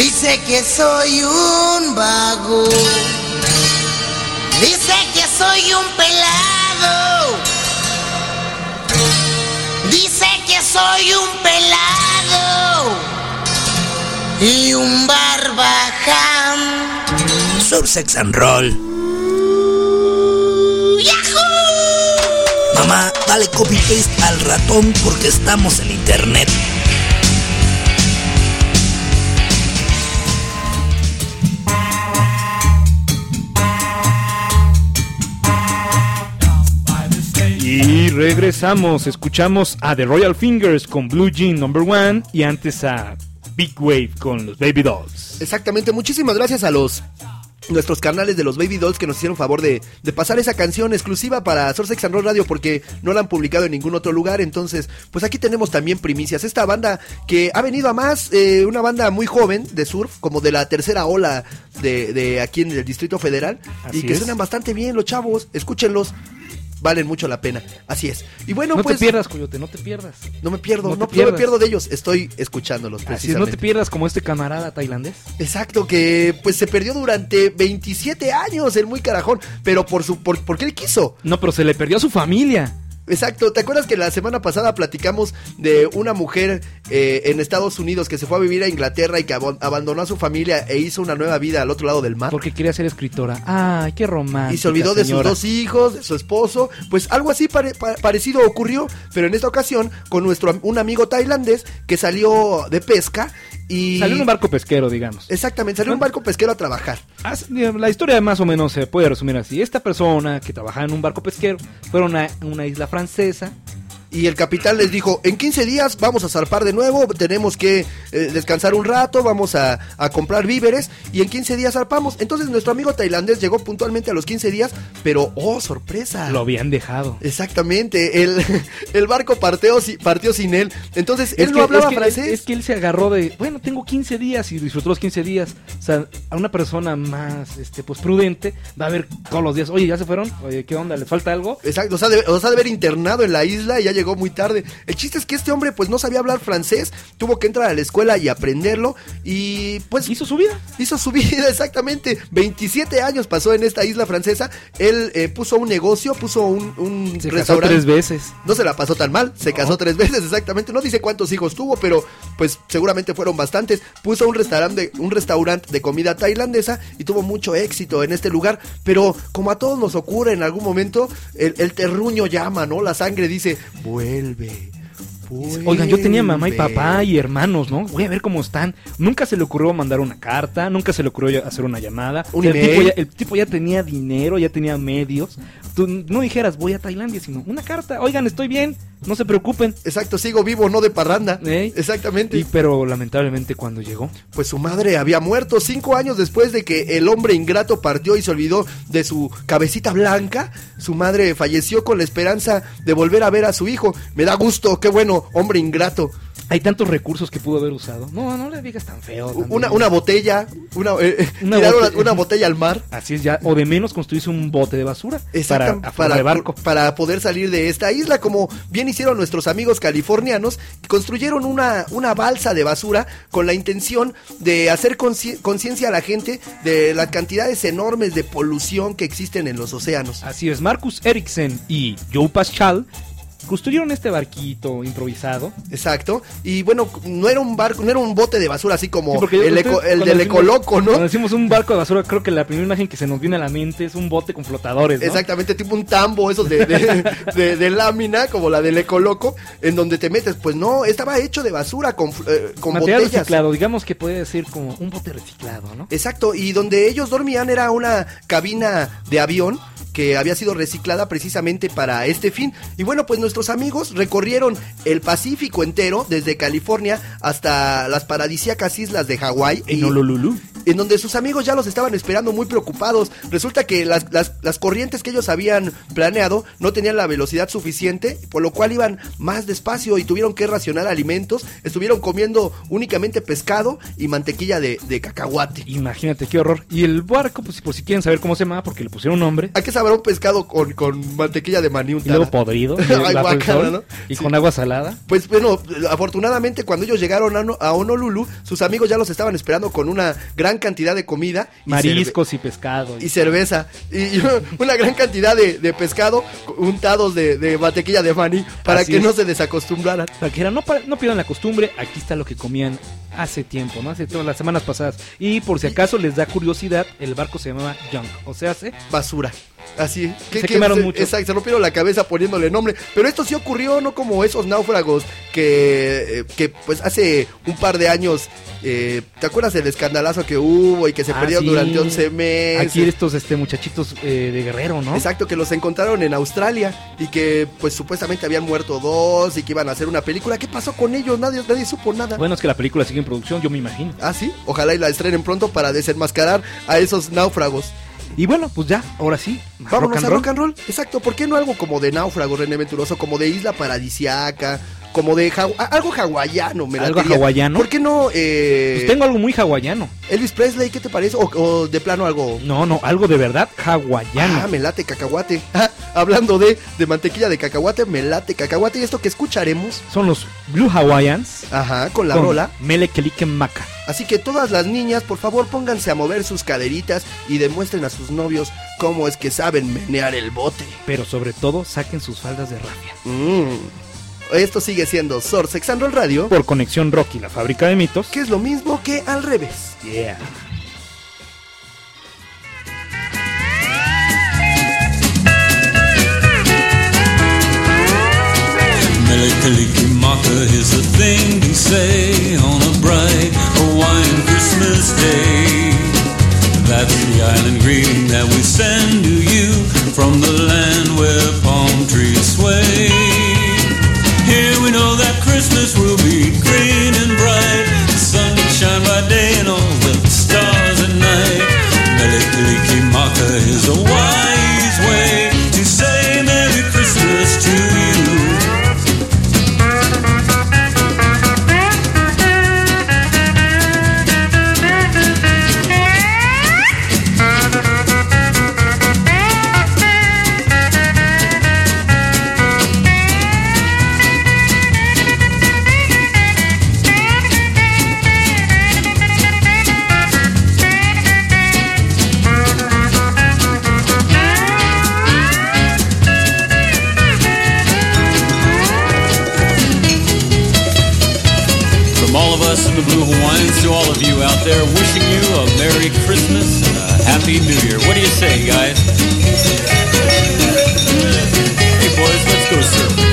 Dice que soy un vago. Dice que soy un pelado. Dice que soy un pelado y un barbaján. Surfsex and Roll. ¡Yahoo! Mamá, dale copy paste al ratón porque estamos en internet. Y regresamos, escuchamos a The Royal Fingers con Blue Jean Number One y antes a Big Wave con los Baby Dolls. Exactamente, muchísimas gracias a los nuestros canales de los Baby Dolls que nos hicieron favor de, de pasar esa canción exclusiva para Surfsex and Roll Radio porque no la han publicado en ningún otro lugar. Entonces, pues aquí tenemos también primicias. Esta banda que ha venido a más, eh, una banda muy joven de surf, como de la tercera ola de, de aquí en el Distrito Federal. Así y que es. Suenan bastante bien los chavos, escúchenlos. Valen mucho la pena, así es. Y bueno, no pues... No te pierdas, Coyote, no te pierdas. No me pierdo, no, no, no me pierdo de ellos, estoy escuchándolos precisamente. Así es, no te pierdas como este camarada tailandés. Exacto, que pues se perdió durante veintisiete años, el muy carajón, pero por su por, ¿por qué él quiso? No, pero se le perdió a su familia. Exacto, ¿te acuerdas que la semana pasada platicamos de una mujer eh, en Estados Unidos que se fue a vivir a Inglaterra y que ab- abandonó a su familia e hizo una nueva vida al otro lado del mar? Porque quería ser escritora. Ay, qué romántica. Y se olvidó señora. de sus dos hijos, de su esposo. Pues algo así pare- pa- parecido ocurrió, pero en esta ocasión con nuestro un amigo tailandés que salió de pesca y... Salió en un barco pesquero, digamos. Exactamente, salió en un barco pesquero a trabajar. La historia más o menos se puede resumir así. Esta persona que trabajaba en un barco pesquero fue a una, una isla francesa. Y el capitán les dijo, en quince días vamos a zarpar de nuevo, tenemos que eh, descansar un rato, vamos a, a comprar víveres, y en quince días zarpamos. Entonces nuestro amigo tailandés llegó puntualmente a los quince días, pero ¡oh, sorpresa! Lo habían dejado. Exactamente, el, el barco partió, partió sin él. Entonces él es no que, hablaba es que, francés. Es que él se agarró de, bueno, tengo quince días y disfrutó los quince días. O sea, a una persona más este, pues prudente va a ver todos los días, oye, ¿ya se fueron? Oye, ¿qué onda? ¿Les falta algo? Exacto, o sea, de, o sea, de haber internado en la isla y ya llegó muy tarde. El chiste es que este hombre pues no sabía hablar francés, tuvo que entrar a la escuela y aprenderlo y pues... Hizo su vida. Hizo su vida, exactamente. veintisiete años pasó en esta isla francesa. Él eh, puso un negocio, puso un, un se restaurante. Casó tres veces. No se la pasó tan mal, se no. casó tres veces, exactamente. No dice cuántos hijos tuvo, pero pues seguramente fueron bastantes. Puso un restaurante, un restaurante de comida tailandesa y tuvo mucho éxito en este lugar. Pero como a todos nos ocurre en algún momento, el, el terruño llama, ¿no? La sangre dice, vuelve. Vuelve. Oigan, yo tenía mamá y papá y hermanos, ¿no? Voy a ver cómo están. Nunca se le ocurrió mandar una carta, nunca se le ocurrió hacer una llamada. Un el, email. tipo ya, el tipo ya tenía dinero, ya tenía medios. Tú no dijeras, voy a Tailandia, sino una carta. Oigan, estoy bien, no se preocupen. Exacto, sigo vivo, no de parranda. ¿Eh? Exactamente. Y pero lamentablemente cuando llegó, pues su madre había muerto cinco años después de que el hombre ingrato partió y se olvidó de su cabecita blanca. Su madre falleció con la esperanza de volver a ver a su hijo. Me da gusto, qué bueno, hombre ingrato. Hay tantos recursos que pudo haber usado. No, no le digas tan feo. Una, una botella, una, eh, una, bote bote- una, una botella al mar. Así es ya, o de menos construirse un bote de basura. Exacto, para, para, de barco. para poder salir de esta isla, como bien hicieron nuestros amigos californianos, construyeron una, una balsa de basura con la intención de hacer consci- conciencia a la gente de las cantidades enormes de polución que existen en los océanos. Así es, Marcus Eriksen y Joe Paschal construyeron este barquito improvisado. Exacto. Y bueno, no era un barco, no era un bote de basura así como Sí, el, usted, eco, el cuando del decimos, Ecoloco, ¿no? Cuando decimos un barco de basura, creo que la primera imagen que se nos viene a la mente es un bote con flotadores, ¿no? Exactamente, tipo un tambo, esos de, de, de, de lámina, como la del Ecoloco, en donde te metes. Pues no, estaba hecho de basura, con, eh, con material botellas. reciclado, digamos que puede ser como un bote reciclado, ¿no? Exacto, y donde ellos dormían era una cabina de avión que había sido reciclada precisamente para este fin. Y bueno, pues nuestros amigos recorrieron el Pacífico entero, desde California hasta las paradisíacas islas de Hawái. En Honolulu. en donde sus amigos ya los estaban esperando muy preocupados. Resulta que las, las, las corrientes que ellos habían planeado no tenían la velocidad suficiente, por lo cual iban más despacio y tuvieron que racionar alimentos. Estuvieron comiendo únicamente pescado y mantequilla de, de cacahuate. Imagínate qué horror. Y el barco, pues por si quieren saber cómo se llama, porque le pusieron un nombre. ¿A qué sabrá un pescado con, con mantequilla de maní untada? Y luego podrido. Ay, guácala, ¿no? Y Sí. con agua salada. Pues bueno, afortunadamente cuando ellos llegaron a, no- a Honolulu, sus amigos ya los estaban esperando con una gran cantidad de comida. Y Mariscos cerve- y pescado. y cerveza. Y, y una gran cantidad de, de pescado untados de, de mantequilla de maní para Así que es. no se desacostumbraran. Para que era, no, pa- no pierdan la costumbre, aquí está lo que comían hace tiempo, ¿no? Hace todas las semanas pasadas. Y por si acaso les da curiosidad, el barco se llamaba Junk, o sea, hace Basura. Así. Se quemaron se, mucho. Exacto, se rompieron la cabeza poniéndole nombre. Pero esto sí ocurrió, no como esos náufragos que, eh, que pues hace un par de años, eh, ¿te acuerdas del escandalazo que hubo y que se Ah, perdieron sí. durante once meses? Aquí estos este muchachitos eh, de Guerrero, ¿no? Exacto, que los encontraron en Australia y que pues supuestamente habían muerto dos y que iban a hacer una película. ¿Qué pasó con ellos? Nadie, nadie supo nada. Bueno, es que la película sigue en producción, yo me imagino. Ah, sí, ojalá y la estrenen pronto para desenmascarar a esos náufragos. Y bueno, pues ya, ahora sí. Vámonos rock and a roll. rock and roll. Exacto, ¿por qué no algo como de náufrago, René Venturoso? Como de isla paradisiaca, como de haw- a- algo hawaiano, me ¿Algo latería. hawaiano? ¿Por qué no eh, Pues tengo algo muy hawaiano. Elvis Presley, ¿qué te parece? O, o de plano algo... No, no, algo de verdad hawaiano. Ah, me late cacahuate. Ah, hablando de, de mantequilla de cacahuate, me late cacahuate. Y esto que escucharemos, Son los Blue Hawaiians. ajá, con la con rola. Mele Kelike Maka. Así que todas las niñas, por favor, pónganse a mover sus caderitas y demuestren a sus novios cómo es que saben menear el bote. Pero sobre todo, saquen sus faldas de rafia. Mm. Esto sigue siendo Sor Sex and Roll Radio, Por Conexión Rock y la Fábrica de Mitos. que es lo mismo que al revés. Yeah. Mele-Kalikimaka is a thing to say on a bright Hawaiian Christmas day. That's the island greeting that we send to you from the land where palm trees sway. Here we know that Christmas will be green and bright, the sun will shine by day and all the stars at night. Mele-Kalikimaka is a wise way to say Merry Christmas to you. From all of us in the Blue Hawaiians to all of you out there, wishing you a Merry Christmas and a Happy New Year. What do you say, guys? Hey, boys, let's go surfing.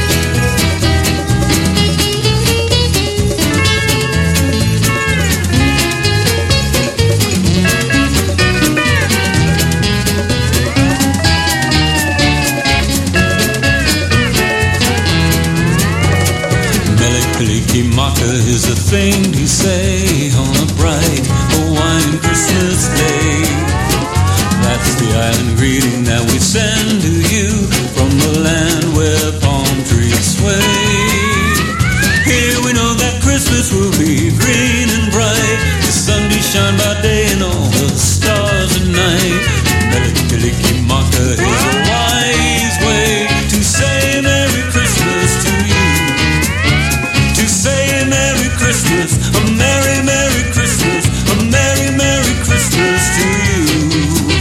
Mele-Kalikimaka is a thing to say on a bright Hawaiian Christmas day. That's the island greeting that we send to you from the land where palm trees sway. Here we know that Christmas will be green and bright, the sun will shine by day and all the stars at night. Mele-Kalikimaka is a wise way to say Merry Christmas to you. To say a Merry Christmas, a Merry, Merry Christmas, a Merry, Merry Christmas to you.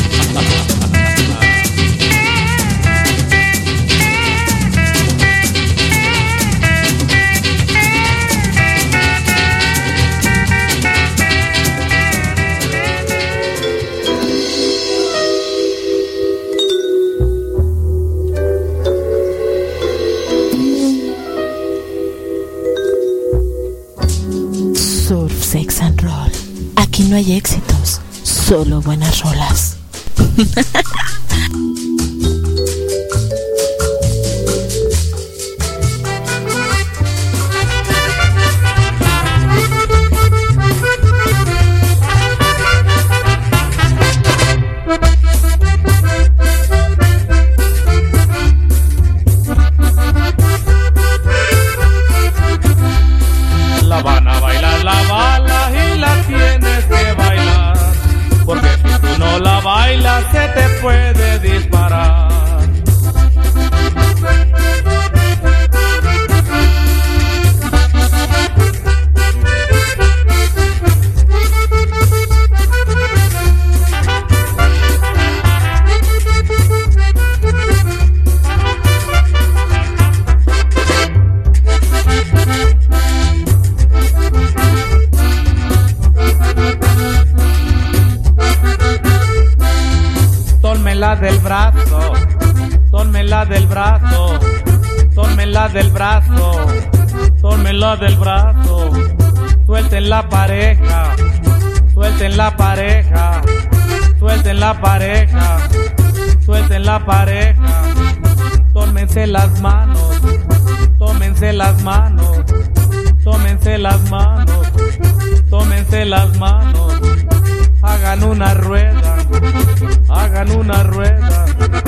Surf, Sex and Roll. Aquí no hay éxitos, solo buenas rolas. tómela del brazo, tómela del brazo, tómela del brazo, tómela del brazo. Suelten la pareja, suelten la pareja, suelten la pareja, suelten la pareja. Tómense las manos, tómense las manos, tómense las manos, tómense las manos. Hagan una rueda, hagan una rueda,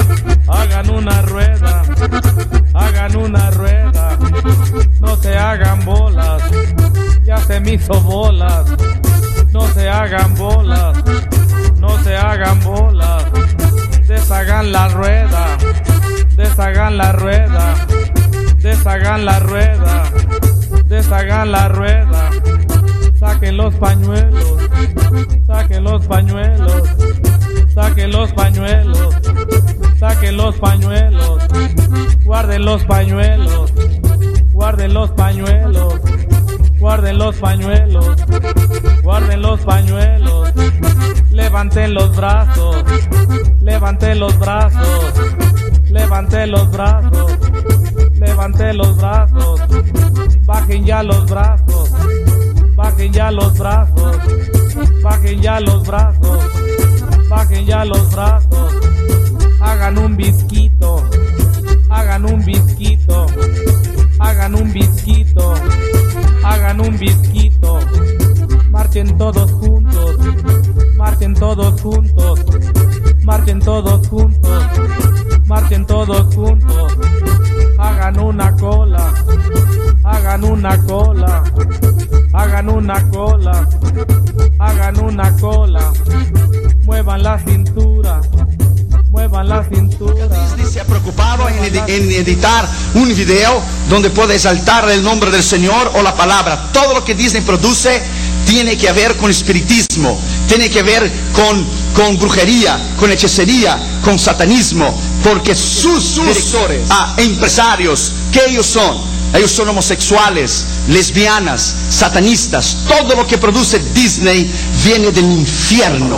hagan una rueda, hagan una rueda. No se hagan bolas, ya se me hizo bolas. No se hagan bolas, no se hagan bolas. Deshagan la rueda, deshagan la rueda, deshagan la rueda, deshagan la rueda. Saquen los pañuelos, saquen los pañuelos, saquen los pañuelos, saquen los pañuelos. Guarden los pañuelos, guarden los pañuelos, guarden los pañuelos, guarden los pañuelos. Levanten los brazos, levanten los brazos, levanten los brazos, levanten los brazos. Bajen ya los brazos, bajen ya los brazos, bajen ya los brazos, bajen ya los brazos. Hagan un bizquito, hagan un bizquito, hagan un bizquito, hagan un bizquito. Marchen todos juntos, marchen todos juntos, marchen todos juntos, marchen todos juntos. Hagan una cola, hagan una cola, hagan una cola, hagan una cola. Muevan la cintura, muevan la cintura. Disney se ha preocupado en, edi en editar un video donde puede exaltar el nombre del Señor o la palabra. Todo lo que Disney produce tiene que ver con espiritismo, tiene que ver con, con brujería, con hechicería, con satanismo, porque sus, sus directores ah, empresarios, ¿qué ellos son? Ellos son homosexuales, lesbianas, satanistas. Todo lo que produce Disney viene del infierno.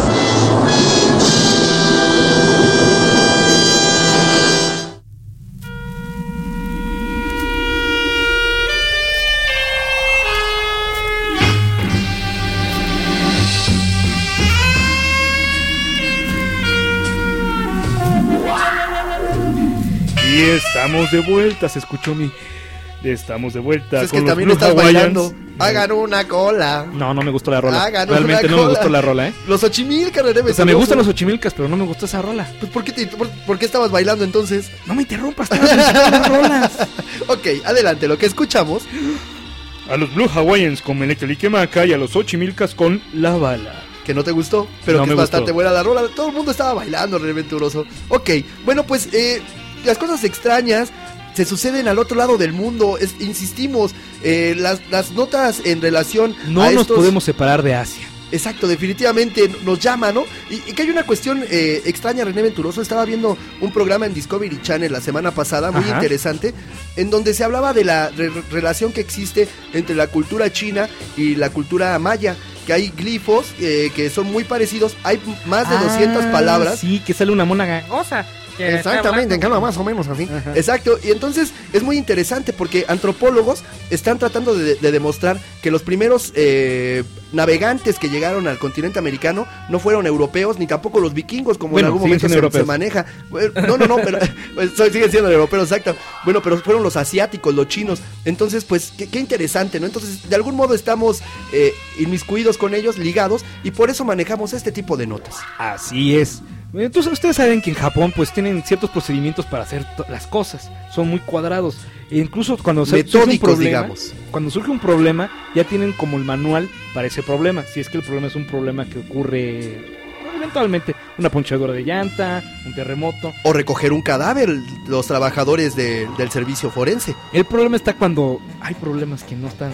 Y estamos de vuelta, se escuchó mi... Estamos de vuelta. Es con que también Blue estás Hawaiians. Bailando. Hagan una cola. No, no me gustó la rola. Hagan Realmente una no cola. me gustó la rola, ¿eh? Los Ochimilcas, René. O sea, me gustan los Ochimilcas, pero no me gustó esa rola. Pues, ¿por qué, te, por, ¿por qué estabas bailando entonces? No me interrumpas, estabas escuchando las rolas. Ok, adelante, lo que escuchamos. A los Blue Hawaiians con Melecaliquemaca y a los Ochimilcas con La Bala. Que no te gustó, pero no que es gustó. Bastante buena la rola. Todo el mundo estaba bailando, René Venturoso. Ok, bueno, pues eh, las cosas extrañas se suceden al otro lado del mundo. Es, insistimos, eh, las, las notas en relación no a nos estos... podemos separar de Asia. Exacto, definitivamente nos llama, ¿no? Y, y que hay una cuestión eh, extraña, René Venturoso. Estaba viendo un programa en Discovery Channel la semana pasada, muy Ajá. interesante, en donde se hablaba de la re relación que existe entre la cultura china y la cultura maya. Que hay glifos eh, que son muy parecidos. Hay más de ah, doscientas palabras. Sí, que sale una mona gangosa. Exactamente, en más o menos así. Ajá. Exacto, y entonces es muy interesante porque antropólogos están tratando de, de demostrar que los primeros eh, navegantes que llegaron al continente americano no fueron europeos ni tampoco los vikingos, como bueno, en algún momento se, se maneja. No, no, no, pero pues, siguen siendo europeos, exacto. Bueno, pero fueron los asiáticos, los chinos. Entonces, pues, qué, qué interesante, ¿no? Entonces, de algún modo estamos eh, inmiscuidos con ellos, ligados, y por eso manejamos este tipo de notas. Así es. Entonces ustedes saben que en Japón pues tienen ciertos procedimientos para hacer las cosas, son muy cuadrados, e incluso cuando surge un problema, digamos. cuando surge un problema ya tienen como el manual para ese problema, si es que el problema es un problema que ocurre eventualmente, una ponchadura de llanta, un terremoto o recoger un cadáver, los trabajadores de, del servicio forense. El problema está cuando hay problemas que no están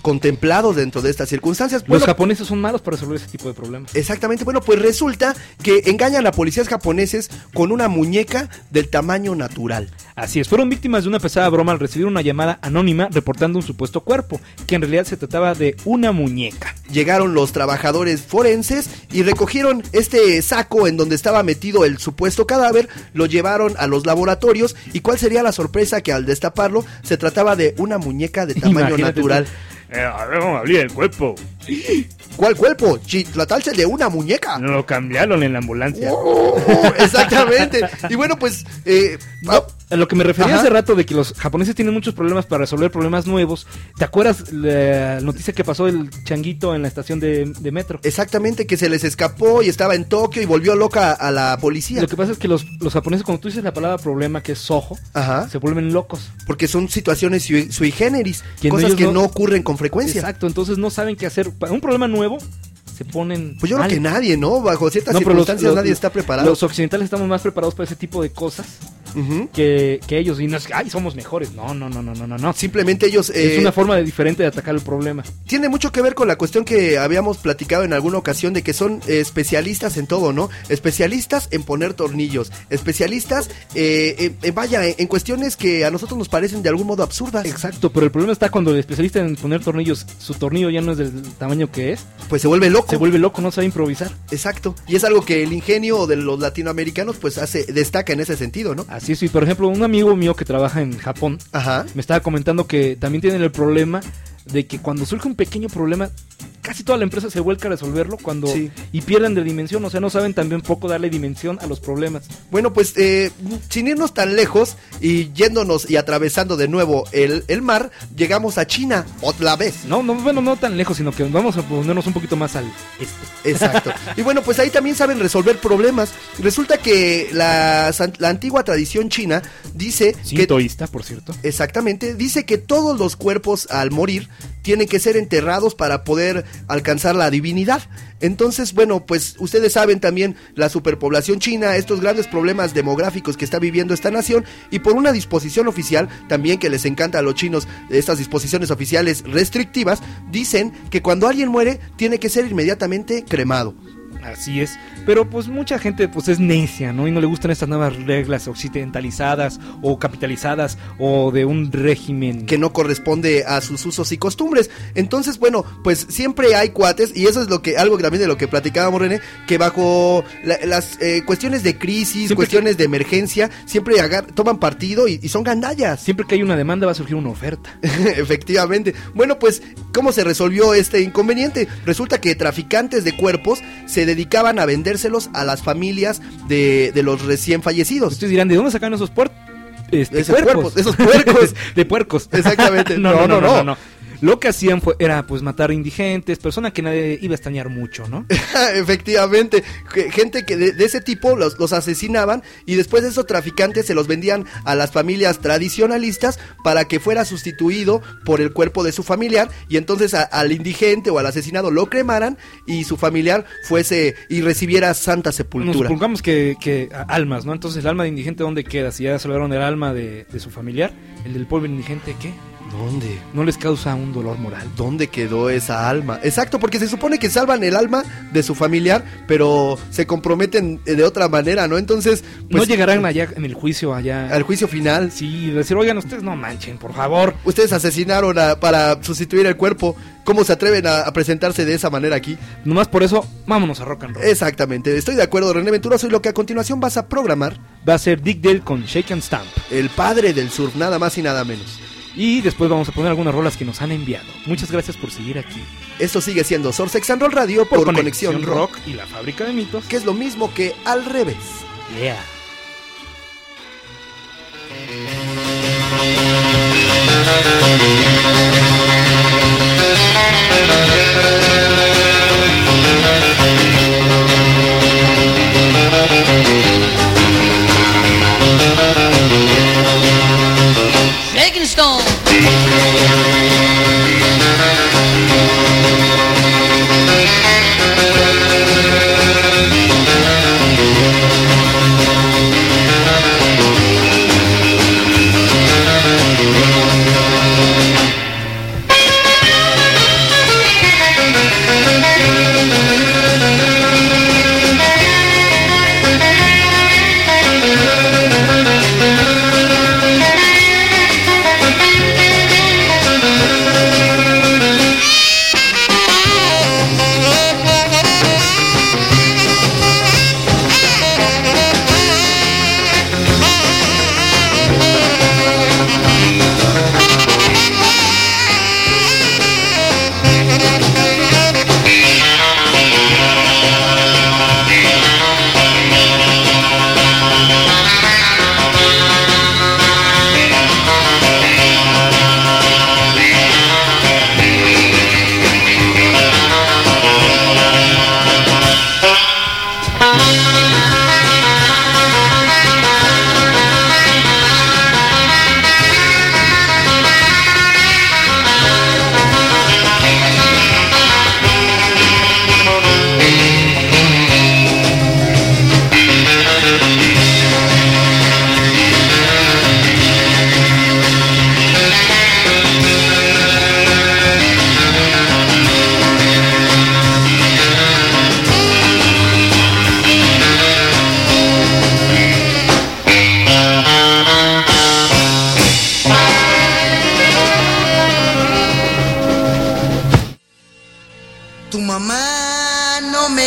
contemplados dentro de estas circunstancias. Los Bueno, japoneses son malos para resolver ese tipo de problemas. exactamente, bueno, pues resulta que engañan a policías japoneses con una muñeca del tamaño natural. Así es, fueron víctimas de una pesada broma al recibir una llamada anónima reportando un supuesto cuerpo, que en realidad se trataba de una muñeca. Llegaron los trabajadores forenses y recogieron este saco en donde estaba metido el supuesto cadáver, lo llevaron a los laboratorios y ¿cuál sería la sorpresa? Que al destaparlo se trataba de una muñeca de tamaño Imagínate natural. tú. Eh, a ver, vamos a abrir el cuerpo. ¿Cuál cuerpo? Si tratarse de una muñeca. No lo cambiaron en la ambulancia. Oh, exactamente. Y bueno, pues... Eh, no, a lo que me refería Ajá. hace rato de que los japoneses tienen muchos problemas para resolver problemas nuevos. ¿Te acuerdas la noticia que pasó el changuito en la estación de, de metro? Exactamente, que se les escapó y estaba en Tokio y volvió loca a la policía. Lo que pasa es que los, los japoneses, cuando tú dices la palabra problema, que es sojo, Ajá. se vuelven locos. Porque son situaciones sui, sui generis, Que cosas ellos que no... no- ocurren con frecuencia. Exacto, entonces no saben qué hacer. Para un problema nuevo, se ponen Pues yo mal. creo que nadie, ¿no? Bajo ciertas No, pero los- circunstancias los- nadie está preparado. Los occidentales estamos más preparados para ese tipo de cosas Ujú. que, que ellos. Y no es que, ay, somos mejores. No, no, no, no, no, no. no. Simplemente ellos... Es eh, una forma de- diferente de atacar el problema. Tiene mucho que ver con la cuestión que habíamos platicado en alguna ocasión de que son eh, especialistas en todo, ¿no? Especialistas en poner tornillos, especialistas, eh, eh, eh, vaya, en, en cuestiones que a nosotros nos parecen de algún modo absurdas. Exacto, pero el problema está cuando el especialista en poner tornillos, su tornillo ya no es del tamaño que es. Pues se vuelve loco. Se vuelve loco, no sabe improvisar. Exacto. Y es algo que el ingenio de los latinoamericanos pues hace, destaca en ese sentido, ¿no? Así es, y por ejemplo, un amigo mío que trabaja en Japón Ajá. me estaba comentando que también tienen el problema de que cuando surge un pequeño problema, casi toda la empresa se vuelca a resolverlo cuando Sí. y pierden de dimensión, o sea, no saben también poco darle dimensión a los problemas. Bueno, pues eh, sin irnos tan lejos y yéndonos y atravesando de nuevo el, el mar, llegamos a China otra vez. No, no, bueno, no tan lejos, sino que vamos a ponernos un poquito más al este. Exacto. Y bueno, pues ahí también saben resolver problemas. Resulta que la, san- la antigua tradición china dice que... Sintoísta, por cierto. Exactamente, dice que todos los cuerpos al morir tienen que ser enterrados para poder alcanzar la divinidad. Entonces, bueno, pues ustedes saben también la superpoblación china, estos grandes problemas demográficos que está viviendo esta nación y por una disposición oficial, también que les encanta a los chinos, estas disposiciones oficiales restrictivas, dicen que cuando alguien muere tiene que ser inmediatamente cremado. Así es, pero pues mucha gente pues es necia, ¿no? Y no le gustan estas nuevas reglas occidentalizadas o capitalizadas o de un régimen que no corresponde a sus usos y costumbres. Entonces, bueno, pues siempre hay cuates, y eso es lo que algo también de lo que platicábamos, René, que bajo la, las eh, cuestiones de crisis, Siempre cuestiones que... de emergencia, siempre agar toman partido y, y son gandallas. Siempre que hay una demanda va a surgir una oferta. Efectivamente. Bueno, pues, ¿cómo se resolvió este inconveniente? Resulta que traficantes de cuerpos se dedicaban a vendérselos a las familias de, de los recién fallecidos. Ustedes dirán, ¿de dónde sacan esos puertos? Este, esos cuerpos. cuerpos, esos puercos. De puercos. Exactamente. no, no, no, no, no, no. Lo que hacían fue, era pues matar indigentes, personas que nadie iba a extrañar mucho, ¿no? Efectivamente, gente que de, de ese tipo los, los asesinaban y después de esos traficantes se los vendían a las familias tradicionalistas para que fuera sustituido por el cuerpo de su familiar y entonces a, al indigente o al asesinado lo cremaran y su familiar fuese y recibiera santa sepultura. Nos supongamos que, que almas, ¿no? Entonces el alma de indigente, ¿dónde queda? Si ya salvaron el alma de, de su familiar, el del pobre indigente, ¿qué? ¿Dónde? ¿No les causa un dolor moral? ¿Dónde quedó esa alma? Exacto, porque se supone que salvan el alma de su familiar, pero se comprometen de otra manera, ¿no? Entonces, pues, no llegarán allá en el juicio allá. Al juicio final. Sí, decir, oigan, ustedes no manchen, por favor. Ustedes asesinaron a, para sustituir el cuerpo. ¿Cómo se atreven a, a presentarse de esa manera aquí? Nomás por eso, vámonos a rock and roll. Exactamente, estoy de acuerdo, René Venturoso, y lo que a continuación vas a programar va a ser Dick Dale con Shake and Stamp. El padre del surf, nada más y nada menos. Y después vamos a poner algunas rolas que nos han enviado. Muchas gracias por seguir aquí. Esto sigue siendo Surf Sex and Roll Radio por, por Conexión, Conexión rock, rock y la Fábrica de Mitos, que es lo mismo que al revés. Yeah. Shaking Stone.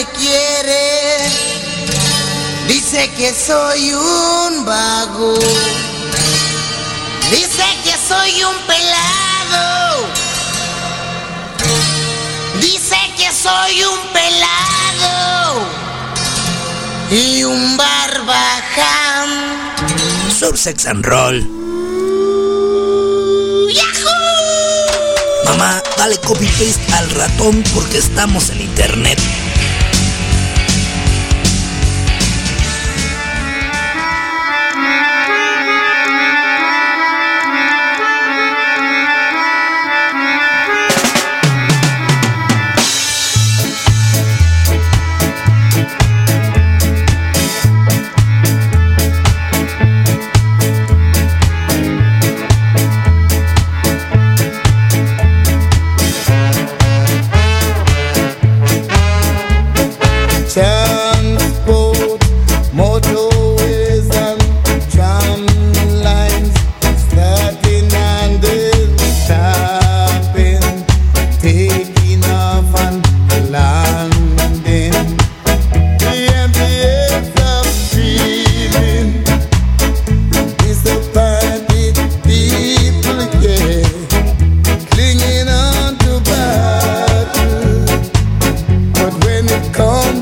me quiere, dice que soy un vago, dice que soy un pelado, dice que soy un pelado y un barbaján. Surf Sex and Roll. ¡Yahoo! Mamá, dale copy paste al ratón porque estamos en internet. Transport, motorways and tram lines, starting and stopping, taking off and landing. The emptiness of feeling, disappointed people, yeah, clinging on to battle. But when it comes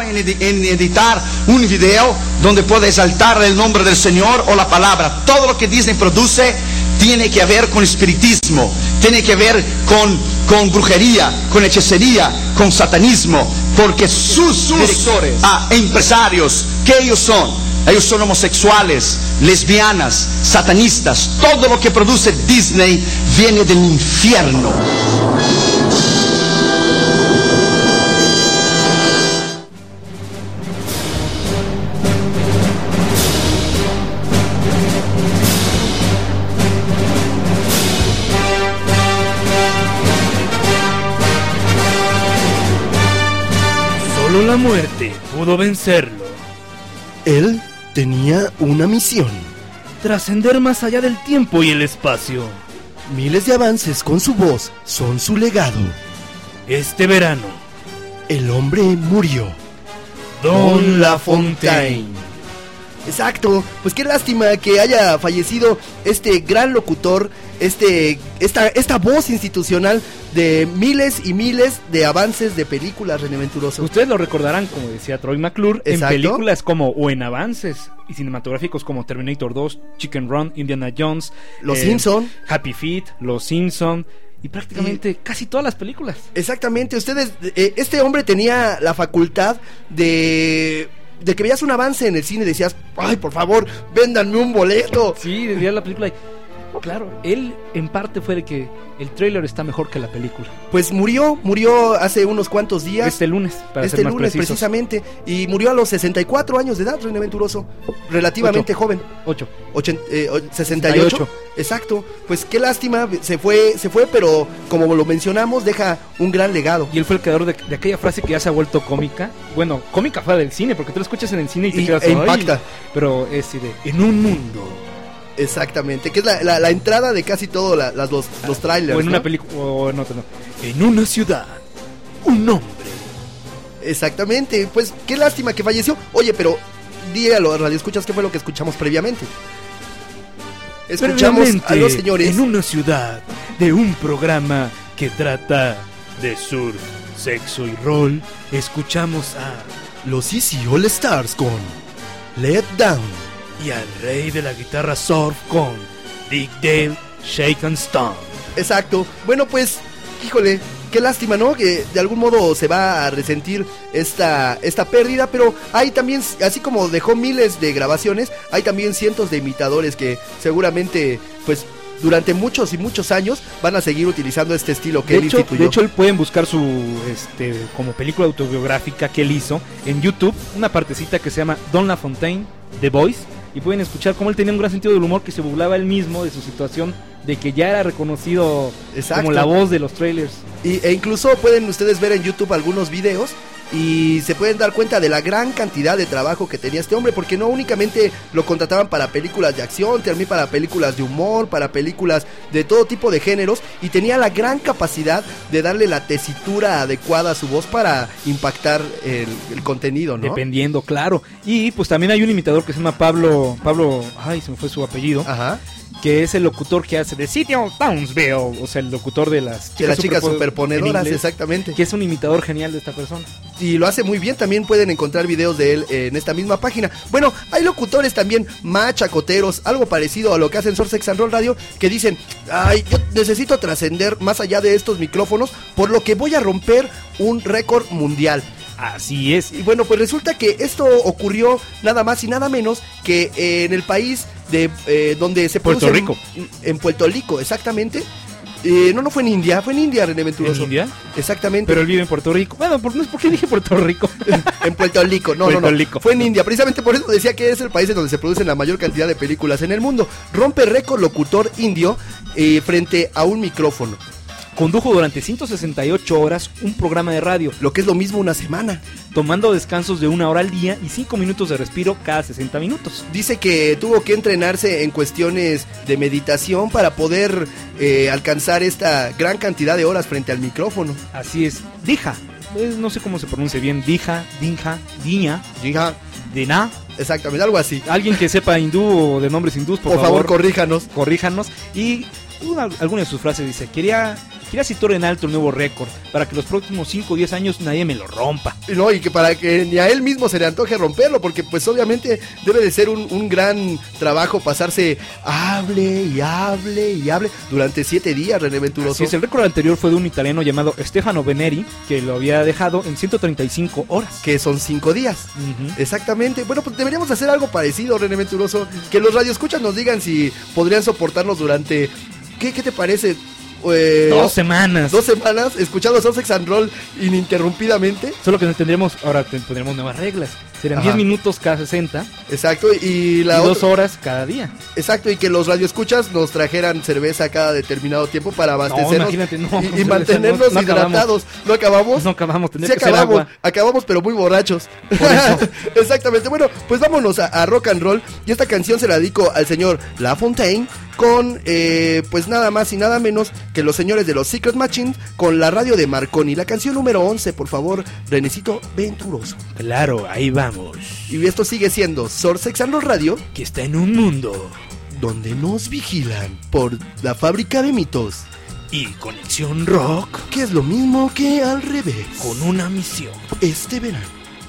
en, edi- en editar un video donde pueda exaltar el nombre del Señor o la palabra. Todo lo que Disney produce tiene que ver con espiritismo, tiene que ver con, con brujería, con hechicería, con satanismo, porque sus, sus directores, ah, empresarios, ¿qué ellos son? Ellos son homosexuales, lesbianas, satanistas. Todo lo que produce Disney viene del infierno. Solo la muerte pudo vencerlo. Él tenía una misión: trascender más allá del tiempo y el espacio. Miles de avances con su voz son su legado. Este verano, el hombre murió. Don LaFontaine. Exacto, pues qué lástima que haya fallecido este gran locutor, este, esta, esta voz institucional de miles y miles de avances de películas, René Venturoso. Ustedes lo recordarán, como decía Troy McClure, en películas como, o en avances y cinematográficos como Terminator dos, Chicken Run, Indiana Jones, Los eh, Simpson, Happy Feet, Los Simpson y prácticamente y, casi todas las películas. Exactamente, ustedes, eh, este hombre tenía la facultad de... de que veías un avance en el cine y decías, ay, por favor, véndanme un boleto. Sí, veías la película y, claro, él en parte fue de que el tráiler está mejor que la película. Pues murió, murió hace unos cuantos días. Este lunes, para este ser más lunes precisos. precisamente, y murió a los sesenta y cuatro años de edad, René Venturoso, relativamente Ocho. joven. ocho. Ochen, eh, sesenta y ocho. Exacto, pues qué lástima, se fue, se fue, pero como lo mencionamos, deja un gran legado. Y él fue el creador de, de aquella frase que ya se ha vuelto cómica. Bueno, cómica fuera del cine, porque tú lo escuchas en el cine y te y, quedas e impacta. Ay, pero es de, en un mundo. Exactamente, que es la, la, la entrada de casi todos la, las, los, los trailers. O en ¿no? una película, o no, no. En una ciudad, un hombre. Exactamente, pues qué lástima que falleció. Oye, pero dígalo, radio escuchas, ¿qué fue lo que escuchamos previamente? Escuchamos a los señores. En una ciudad, de un programa que trata de surf, sexo y rol, escuchamos a los Easy All Stars con Let Down. Y al rey de la guitarra surf con Dick Dale, Shake and Stone. Exacto. Bueno, pues, híjole, qué lástima, ¿no? Que de algún modo se va a resentir esta, esta pérdida, pero hay también, así como dejó miles de grabaciones, hay también cientos de imitadores que seguramente, pues, durante muchos y muchos años van a seguir utilizando este estilo que de él hecho, instituyó. De hecho, él pueden buscar su, este, como película autobiográfica que él hizo en YouTube, una partecita que se llama Don LaFontaine, The Voice, y pueden escuchar cómo él tenía un gran sentido del humor, que se burlaba él mismo de su situación, de que ya era reconocido Exacto. como la voz de los trailers. Y, e incluso pueden ustedes ver en YouTube algunos videos y se pueden dar cuenta de la gran cantidad de trabajo que tenía este hombre, porque no únicamente lo contrataban para películas de acción, también para películas de humor, para películas de todo tipo de géneros, y tenía la gran capacidad de darle la tesitura adecuada a su voz para impactar el, el contenido, ¿no? Dependiendo, claro. Y pues también hay un imitador que se llama Pablo, Pablo, ay, se me fue su apellido. Ajá. Que es el locutor que hace de City of Townsville, o sea, el locutor de las chicas, de las chicas superponedoras, inglés, exactamente. Que es un imitador genial de esta persona. Y lo hace muy bien, también pueden encontrar videos de él en esta misma página. Bueno, hay locutores también machacoteros, algo parecido a lo que hacen Surf Sex and Roll Radio, que dicen, ay, yo necesito trascender más allá de estos micrófonos, por lo que voy a romper un récord mundial. Así es. Y bueno, pues resulta que esto ocurrió nada más y nada menos que eh, en el país de eh, donde se Puerto produce Rico. En, en Puerto Rico, exactamente. Eh, no, no fue en India, fue en India, René Venturoso. ¿En India? Exactamente. Pero él vive en Puerto Rico. Bueno, ¿por, no, ¿por qué dije Puerto Rico? En Puerto Rico, no, Puerto no, no. Rico. Fue en India, precisamente por eso decía que es el país en donde se producen la mayor cantidad de películas en el mundo. Rompe récord locutor indio eh, frente a un micrófono. Condujo durante ciento sesenta y ocho horas un programa de radio, lo que es lo mismo una semana, tomando descansos de una hora al día y cinco minutos de respiro cada sesenta minutos. Dice que tuvo que entrenarse en cuestiones de meditación para poder eh, alcanzar esta gran cantidad de horas frente al micrófono. Así es, Dija, pues no sé cómo se pronuncia bien, Dija, Dinja, Diña, Dija, Dina. Exactamente, algo así. Alguien que sepa hindú o de nombres hindús, por, por favor, favor, corríjanos. Corríjanos. Y una, alguna de sus frases dice, quería quiera situar en alto el nuevo récord, para que los próximos cinco o diez años nadie me lo rompa. No, y que para que ni a él mismo se le antoje romperlo, porque pues obviamente debe de ser un, un gran trabajo pasarse hable y hable y hable durante siete días, René Venturoso. Así es, el récord anterior fue de un italiano llamado Stefano Veneri, que lo había dejado en ciento treinta y cinco horas. Que son cinco días. Uh-huh. Exactamente. Bueno, pues deberíamos hacer algo parecido, René Venturoso. Que los radioescuchas nos digan si podrían soportarnos durante... ¿Qué, qué te parece? Eh, dos semanas. Dos semanas escuchando Soft Sex and Roll ininterrumpidamente. Solo que tendremos, ahora tendremos nuevas reglas. Serán diez minutos cada sesenta. Exacto, y, la y dos otra... horas cada día. Exacto, y que los radioescuchas nos trajeran cerveza cada determinado tiempo para abastecernos. No, imagínate, no, y, y mantenernos no, no hidratados. ¿No acabamos? No acabamos, sí, acabamos, acabamos, pero muy borrachos. Por eso. Exactamente, bueno, pues vámonos a, a rock and roll. Y esta canción se la dedico al señor La Fontaine con, eh, pues nada más y nada menos que los señores de los Secret Machines con la radio de Marconi. La canción número once, por favor, Renecito Venturoso. Claro, ahí vamos. Y esto sigue siendo Soft Sex and Roll Radio, que está en un mundo donde nos vigilan por la fábrica de mitos y Conexión Rock, que es lo mismo que al revés, con una misión este verano.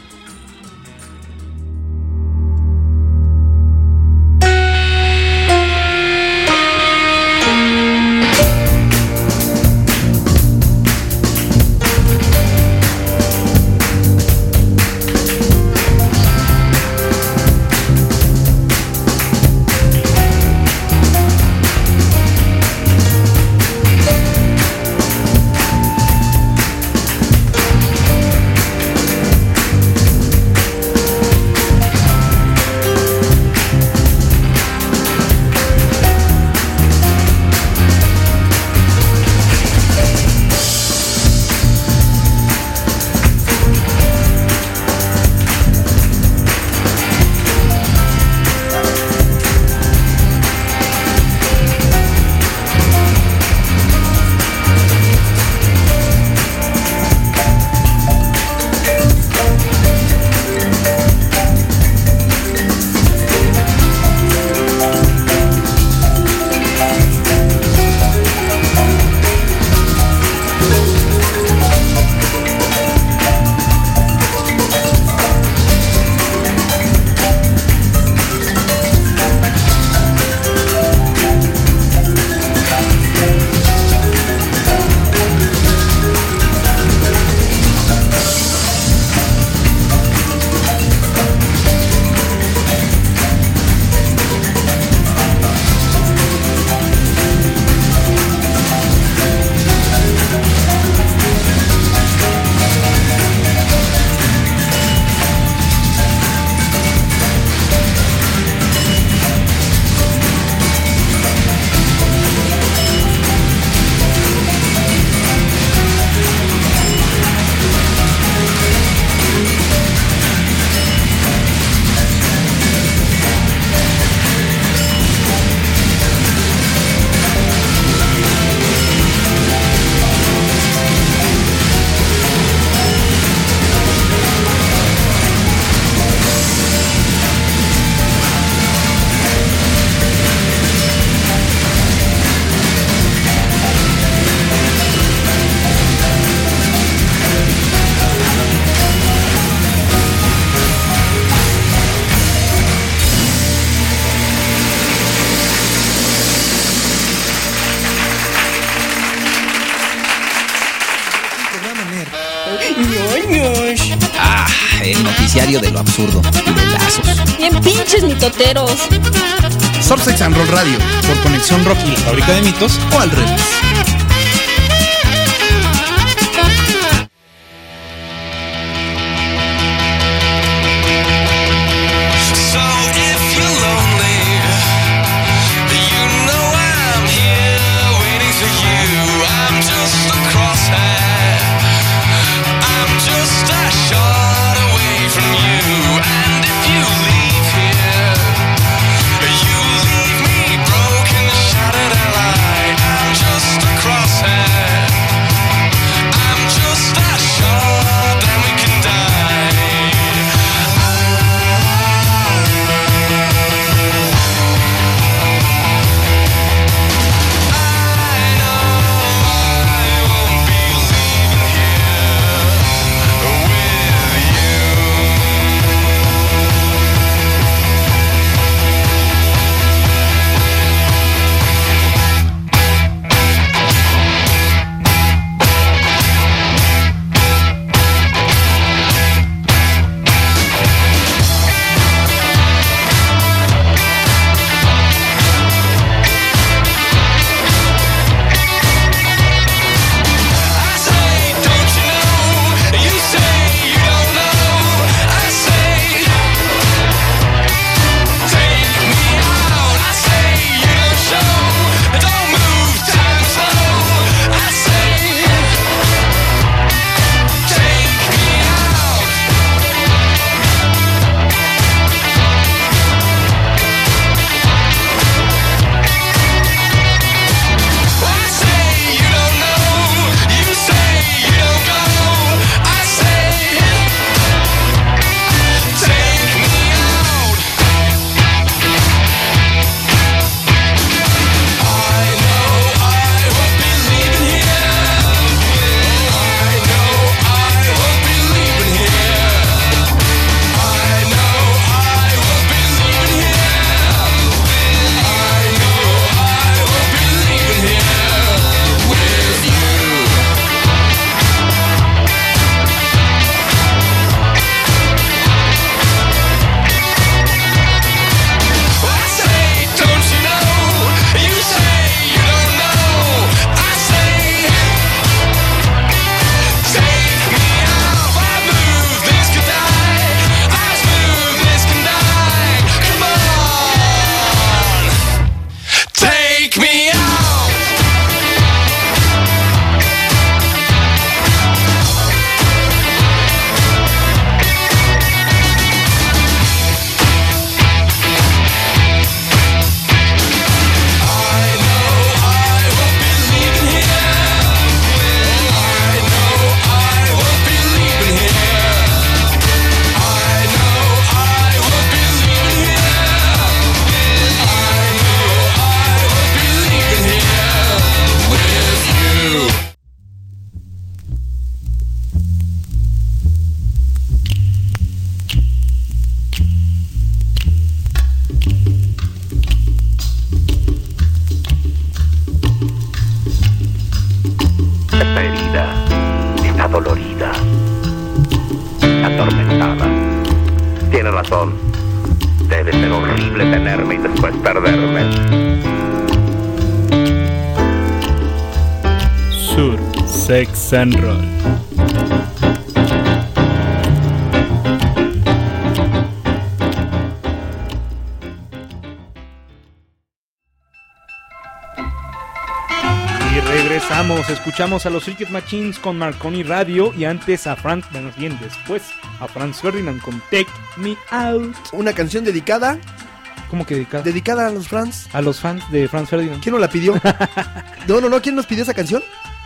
Ah, el noticiario de lo absurdo y de lazos. Bien pinches mitoteros. Soft Sex and Roll Radio, por Conexión Rock y la Fábrica de Mitos, o al revés. Across desperderme. Sur, Sex and Roll. Y regresamos, escuchamos a los Circuit Machines con Marconi Radio y antes a Frank, bueno, bien después a Franz Ferdinand con Take Me Out. Una canción dedicada. ¿Cómo que dedicada? Dedicada a los Franz. A los fans de Franz Ferdinand. ¿Quién nos la pidió? No, no, no, ¿quién nos pidió esa canción?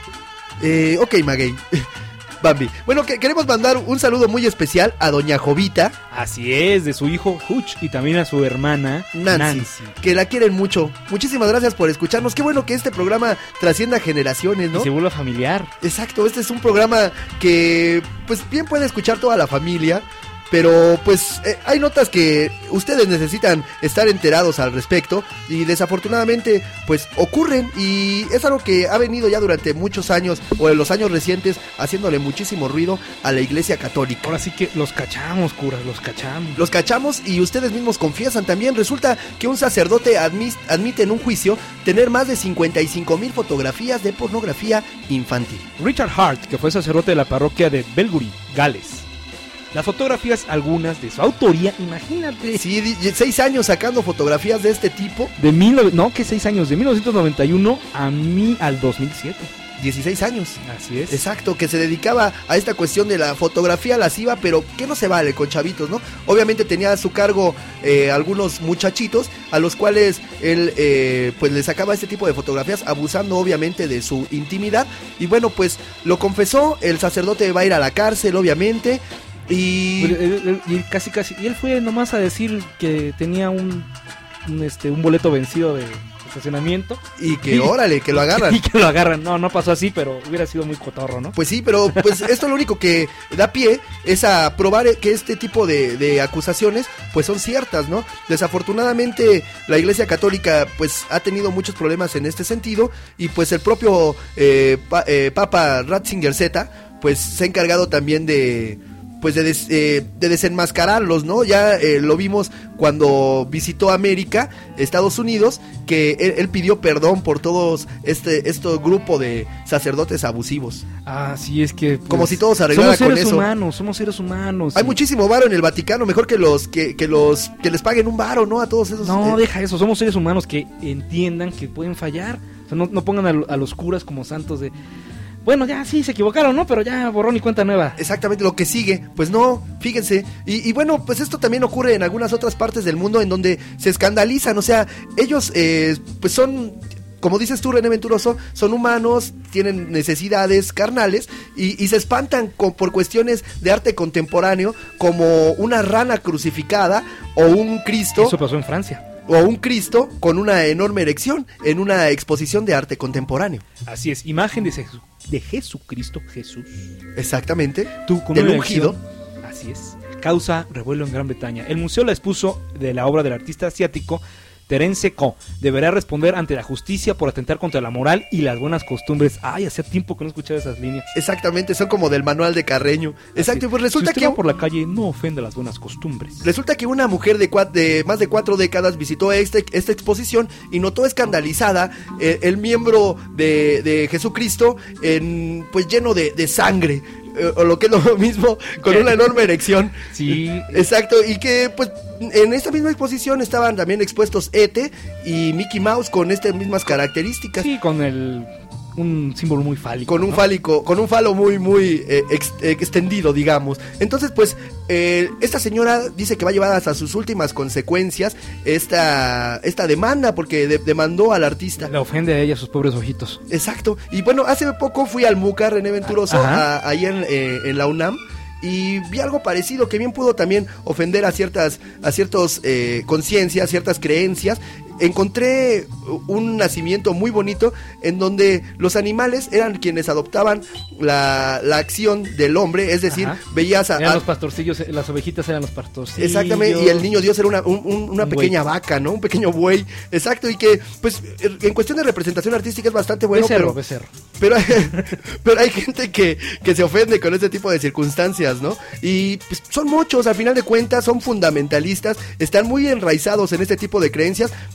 Eh, ok, Maguey. Bambi. Bueno, que queremos mandar un saludo muy especial a doña Jovita. Así es, de su hijo Hutch y también a su hermana Nancy, Nancy. Que la quieren mucho. Muchísimas gracias por escucharnos. Qué bueno que este programa trascienda generaciones, ¿no? Y se vuelva familiar. Exacto, este es un programa que pues bien puede escuchar toda la familia. Pero pues eh, hay notas que ustedes necesitan estar enterados al respecto y desafortunadamente pues ocurren y es algo que ha venido ya durante muchos años o en los años recientes haciéndole muchísimo ruido a la Iglesia Católica. Ahora sí que los cachamos, curas, los cachamos. Los cachamos y ustedes mismos confiesan también. Resulta que un sacerdote admis, admite en un juicio tener más de cincuenta y cinco mil fotografías de pornografía infantil. Richard Hart, que fue sacerdote de la parroquia de Belbury, Gales. Las fotografías, algunas de su autoría, imagínate. Sí, di- seis años sacando fotografías de este tipo. De mil, no, que seis años, de mil novecientos noventa y uno a mí al dos mil siete. dieciséis años. Así es. Exacto, que se dedicaba a esta cuestión de la fotografía lasciva, pero que no se vale con chavitos, ¿no? Obviamente tenía a su cargo eh, algunos muchachitos a los cuales él eh, pues le sacaba este tipo de fotografías, abusando obviamente de su intimidad. Y bueno, pues lo confesó, el sacerdote va a ir a la cárcel, obviamente. Y... Él, él, él, y él casi casi y él fue nomás a decir que tenía un, un este un boleto vencido de estacionamiento y que y, órale que lo agarran y que lo agarran. No, no pasó así, pero hubiera sido muy cotorro, ¿no? Pues sí, pero pues esto lo único que da pie es a probar que este tipo de, de acusaciones pues son ciertas, ¿no? Desafortunadamente la Iglesia Católica pues ha tenido muchos problemas en este sentido y pues el propio eh, pa, eh, Papa Ratzinger Z pues se ha encargado también de pues de, des, eh, de desenmascararlos, ¿no? Ya eh, lo vimos cuando visitó América, Estados Unidos, que él, él pidió perdón por todos este este grupo de sacerdotes abusivos. Ah, sí, es que pues, como si todos arreglara con eso. Somos seres humanos, somos seres humanos. Hay sí. muchísimo varo en el Vaticano, mejor que los que, que los que les paguen un varo, ¿no? A todos esos. No, eh. deja eso, somos seres humanos que entiendan que pueden fallar. O sea, no, no pongan a, a los curas como santos de bueno, ya sí, se equivocaron, ¿no? Pero ya borrón y cuenta nueva. Exactamente, lo que sigue, pues no, fíjense. Y, y bueno, pues esto también ocurre en algunas otras partes del mundo en donde se escandalizan. O sea, ellos eh, pues son, como dices tú, René Venturoso, son humanos, tienen necesidades carnales y, y se espantan con, por cuestiones de arte contemporáneo como una rana crucificada o un Cristo. Eso pasó en Francia. O un Cristo con una enorme erección en una exposición de arte contemporáneo. Así es, imagen de, Jesu, de Jesucristo, Jesús. Exactamente. Tú con del una ungido. Elección, así es. Causa revuelo en Gran Bretaña. El museo la expuso de la obra del artista asiático Terence Ko. Deberá responder ante la justicia por atentar contra la moral y las buenas costumbres. Ay, hacía tiempo que no escuchaba esas líneas. Exactamente, son como del manual de Carreño. Exacto, pues resulta si que por la calle no ofende las buenas costumbres. Resulta que una mujer de, cuat- de más de cuatro décadas visitó este, esta exposición y notó escandalizada eh, el miembro de, de Jesucristo en, pues lleno de, de sangre. O lo que es lo mismo, con una enorme erección. Sí. Exacto, y que pues en esta misma exposición estaban también expuestos E T y Mickey Mouse con estas mismas características. Sí, con el un símbolo muy fálico. Con un ¿no? fálico, con un falo muy, muy eh, ex, eh, extendido, digamos. Entonces, pues, eh, esta señora dice que va a llevar hasta sus últimas consecuencias esta, esta demanda, porque de, demandó al artista. Le ofende a ella sus pobres ojitos. Exacto. Y bueno, hace poco fui al MUCA, René Venturoso, a, ahí en, eh, en la UNAM. Y vi algo parecido que bien pudo también ofender a ciertas, a ciertas eh, conciencias, ciertas creencias. Encontré un nacimiento muy bonito en donde los animales eran quienes adoptaban la, la acción del hombre, es decir, Ajá. veías a, eran a los pastorcillos, las ovejitas eran los pastorcillos. Exactamente, y el niño Dios era una, un, un, una un pequeña buey. vaca, ¿no? Un pequeño buey, exacto, y que pues en cuestión de representación artística es bastante bueno. Becerro, pero, becerro. Pero, pero hay gente que, que se ofende con este tipo de circunstancias, ¿no? Y pues, son muchos, al final de cuentas, son fundamentalistas, están muy enraizados en este tipo de creencias, pero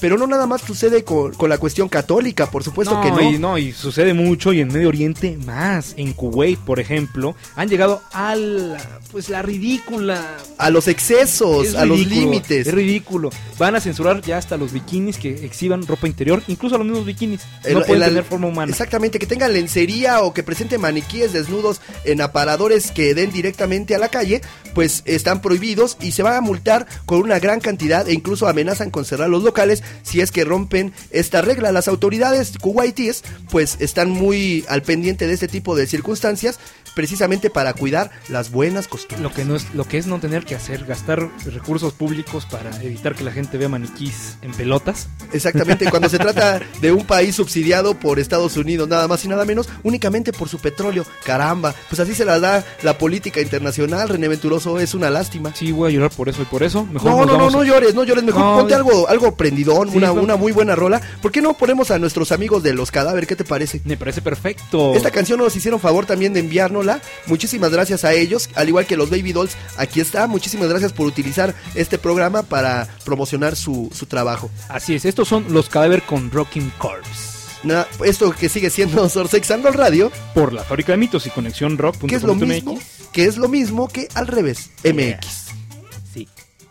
Pero no nada más sucede con, con la cuestión católica, por supuesto no, que no. Y, no, y sucede mucho, y en Medio Oriente más. En Kuwait, por ejemplo, han llegado a la, pues, la ridícula... A los excesos, Es a los ridículo, límites. Es ridículo. Van a censurar ya hasta los bikinis que exhiban ropa interior, incluso a los mismos bikinis. No El- pueden el- tener forma humana. Exactamente, que tengan lencería o que presenten maniquíes desnudos en aparadores que den directamente a la calle, pues están prohibidos y se van a multar con una gran cantidad e incluso amenazan con cerrar los locales si es que rompen esta regla. Las autoridades kuwaitíes pues están muy al pendiente de este tipo de circunstancias, precisamente para cuidar las buenas costumbres. Lo que no es, lo que es no tener que hacer, gastar recursos públicos para evitar que la gente vea maniquís en pelotas. Exactamente, cuando se trata de un país subsidiado por Estados Unidos, nada más y nada menos, únicamente por su petróleo. Caramba, pues así se la da la política internacional. René Venturoso, es una lástima. Sí, voy a llorar por eso y por eso. Mejor No, nos no, no, vamos no a- llores, no llores, mejor No, ponte ya- algo, algo prendidón, Sí, una, pero- una muy buena rola. ¿Por qué no ponemos a nuestros amigos de Los Cadáver? ¿Qué te parece? Me parece perfecto. Esta canción nos hicieron favor también de enviárnosla. Muchísimas gracias a ellos, al igual que los Baby Dolls. Aquí está, muchísimas gracias por utilizar este programa para promocionar su, su trabajo. Así es, estos son Los Cadáver con Rocking Corpse. Na- esto que sigue siendo Sorsex and Roll Radio, Por la Fábrica de Mitos y Conexión Rock. que es lo mismo, que es lo mismo que al revés, M X. Sí.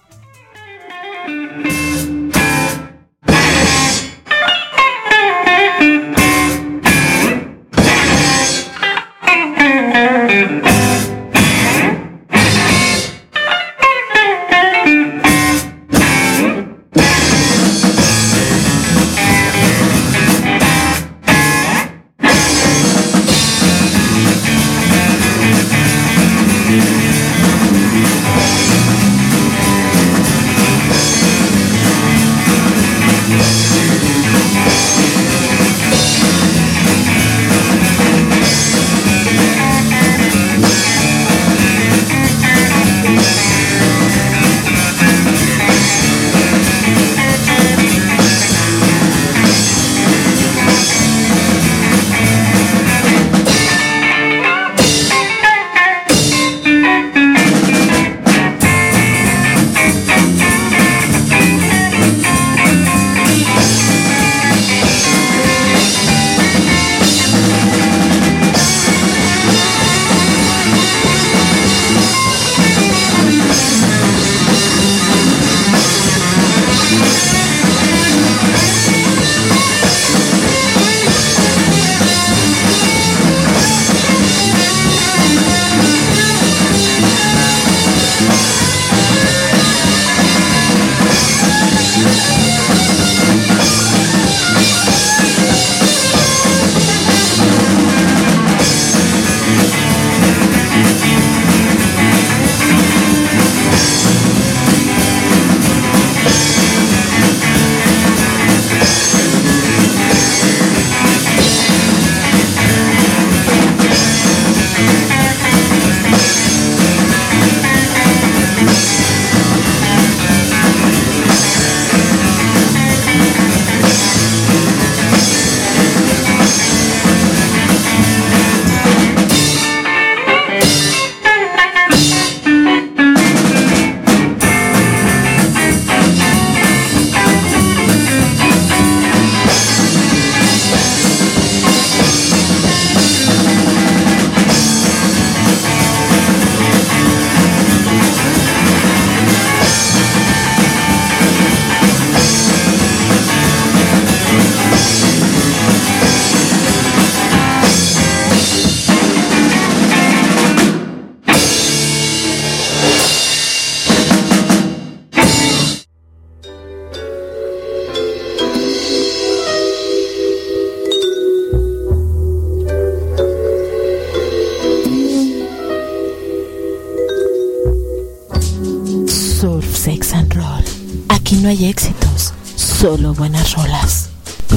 Surf, Sex and Roll. Aquí no hay éxitos, solo buenas rolas.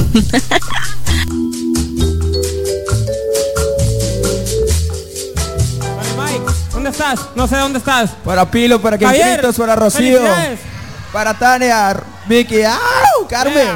Mike, ¿dónde estás? No sé dónde estás. Para Pilo, para Javier, Quintitos, para Rocío. felicidades. Para Tania, Vicky. ¡Au! Carmen.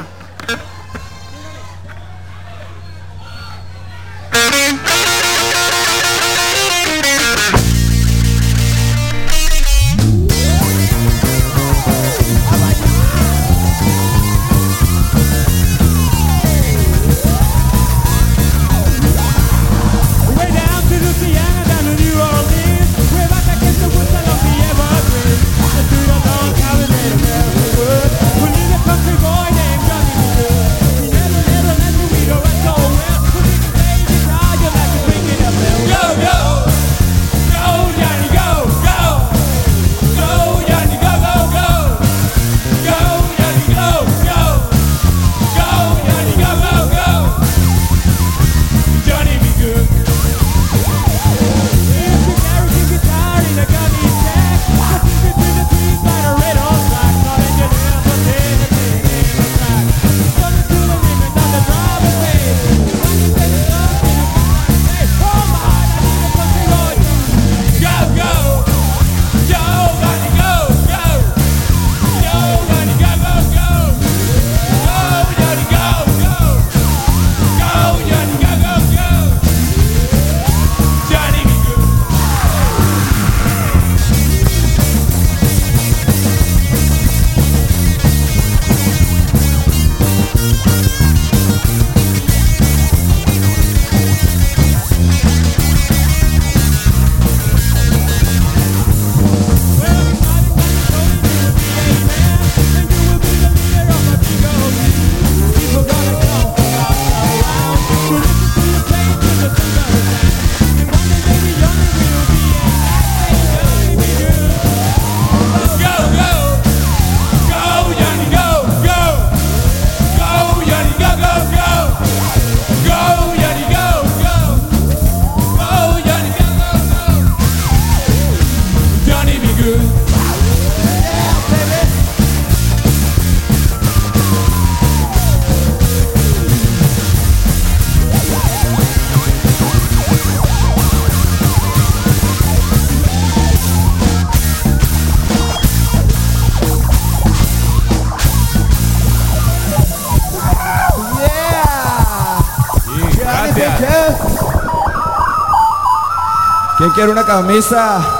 ¿Quién quiere una camisa?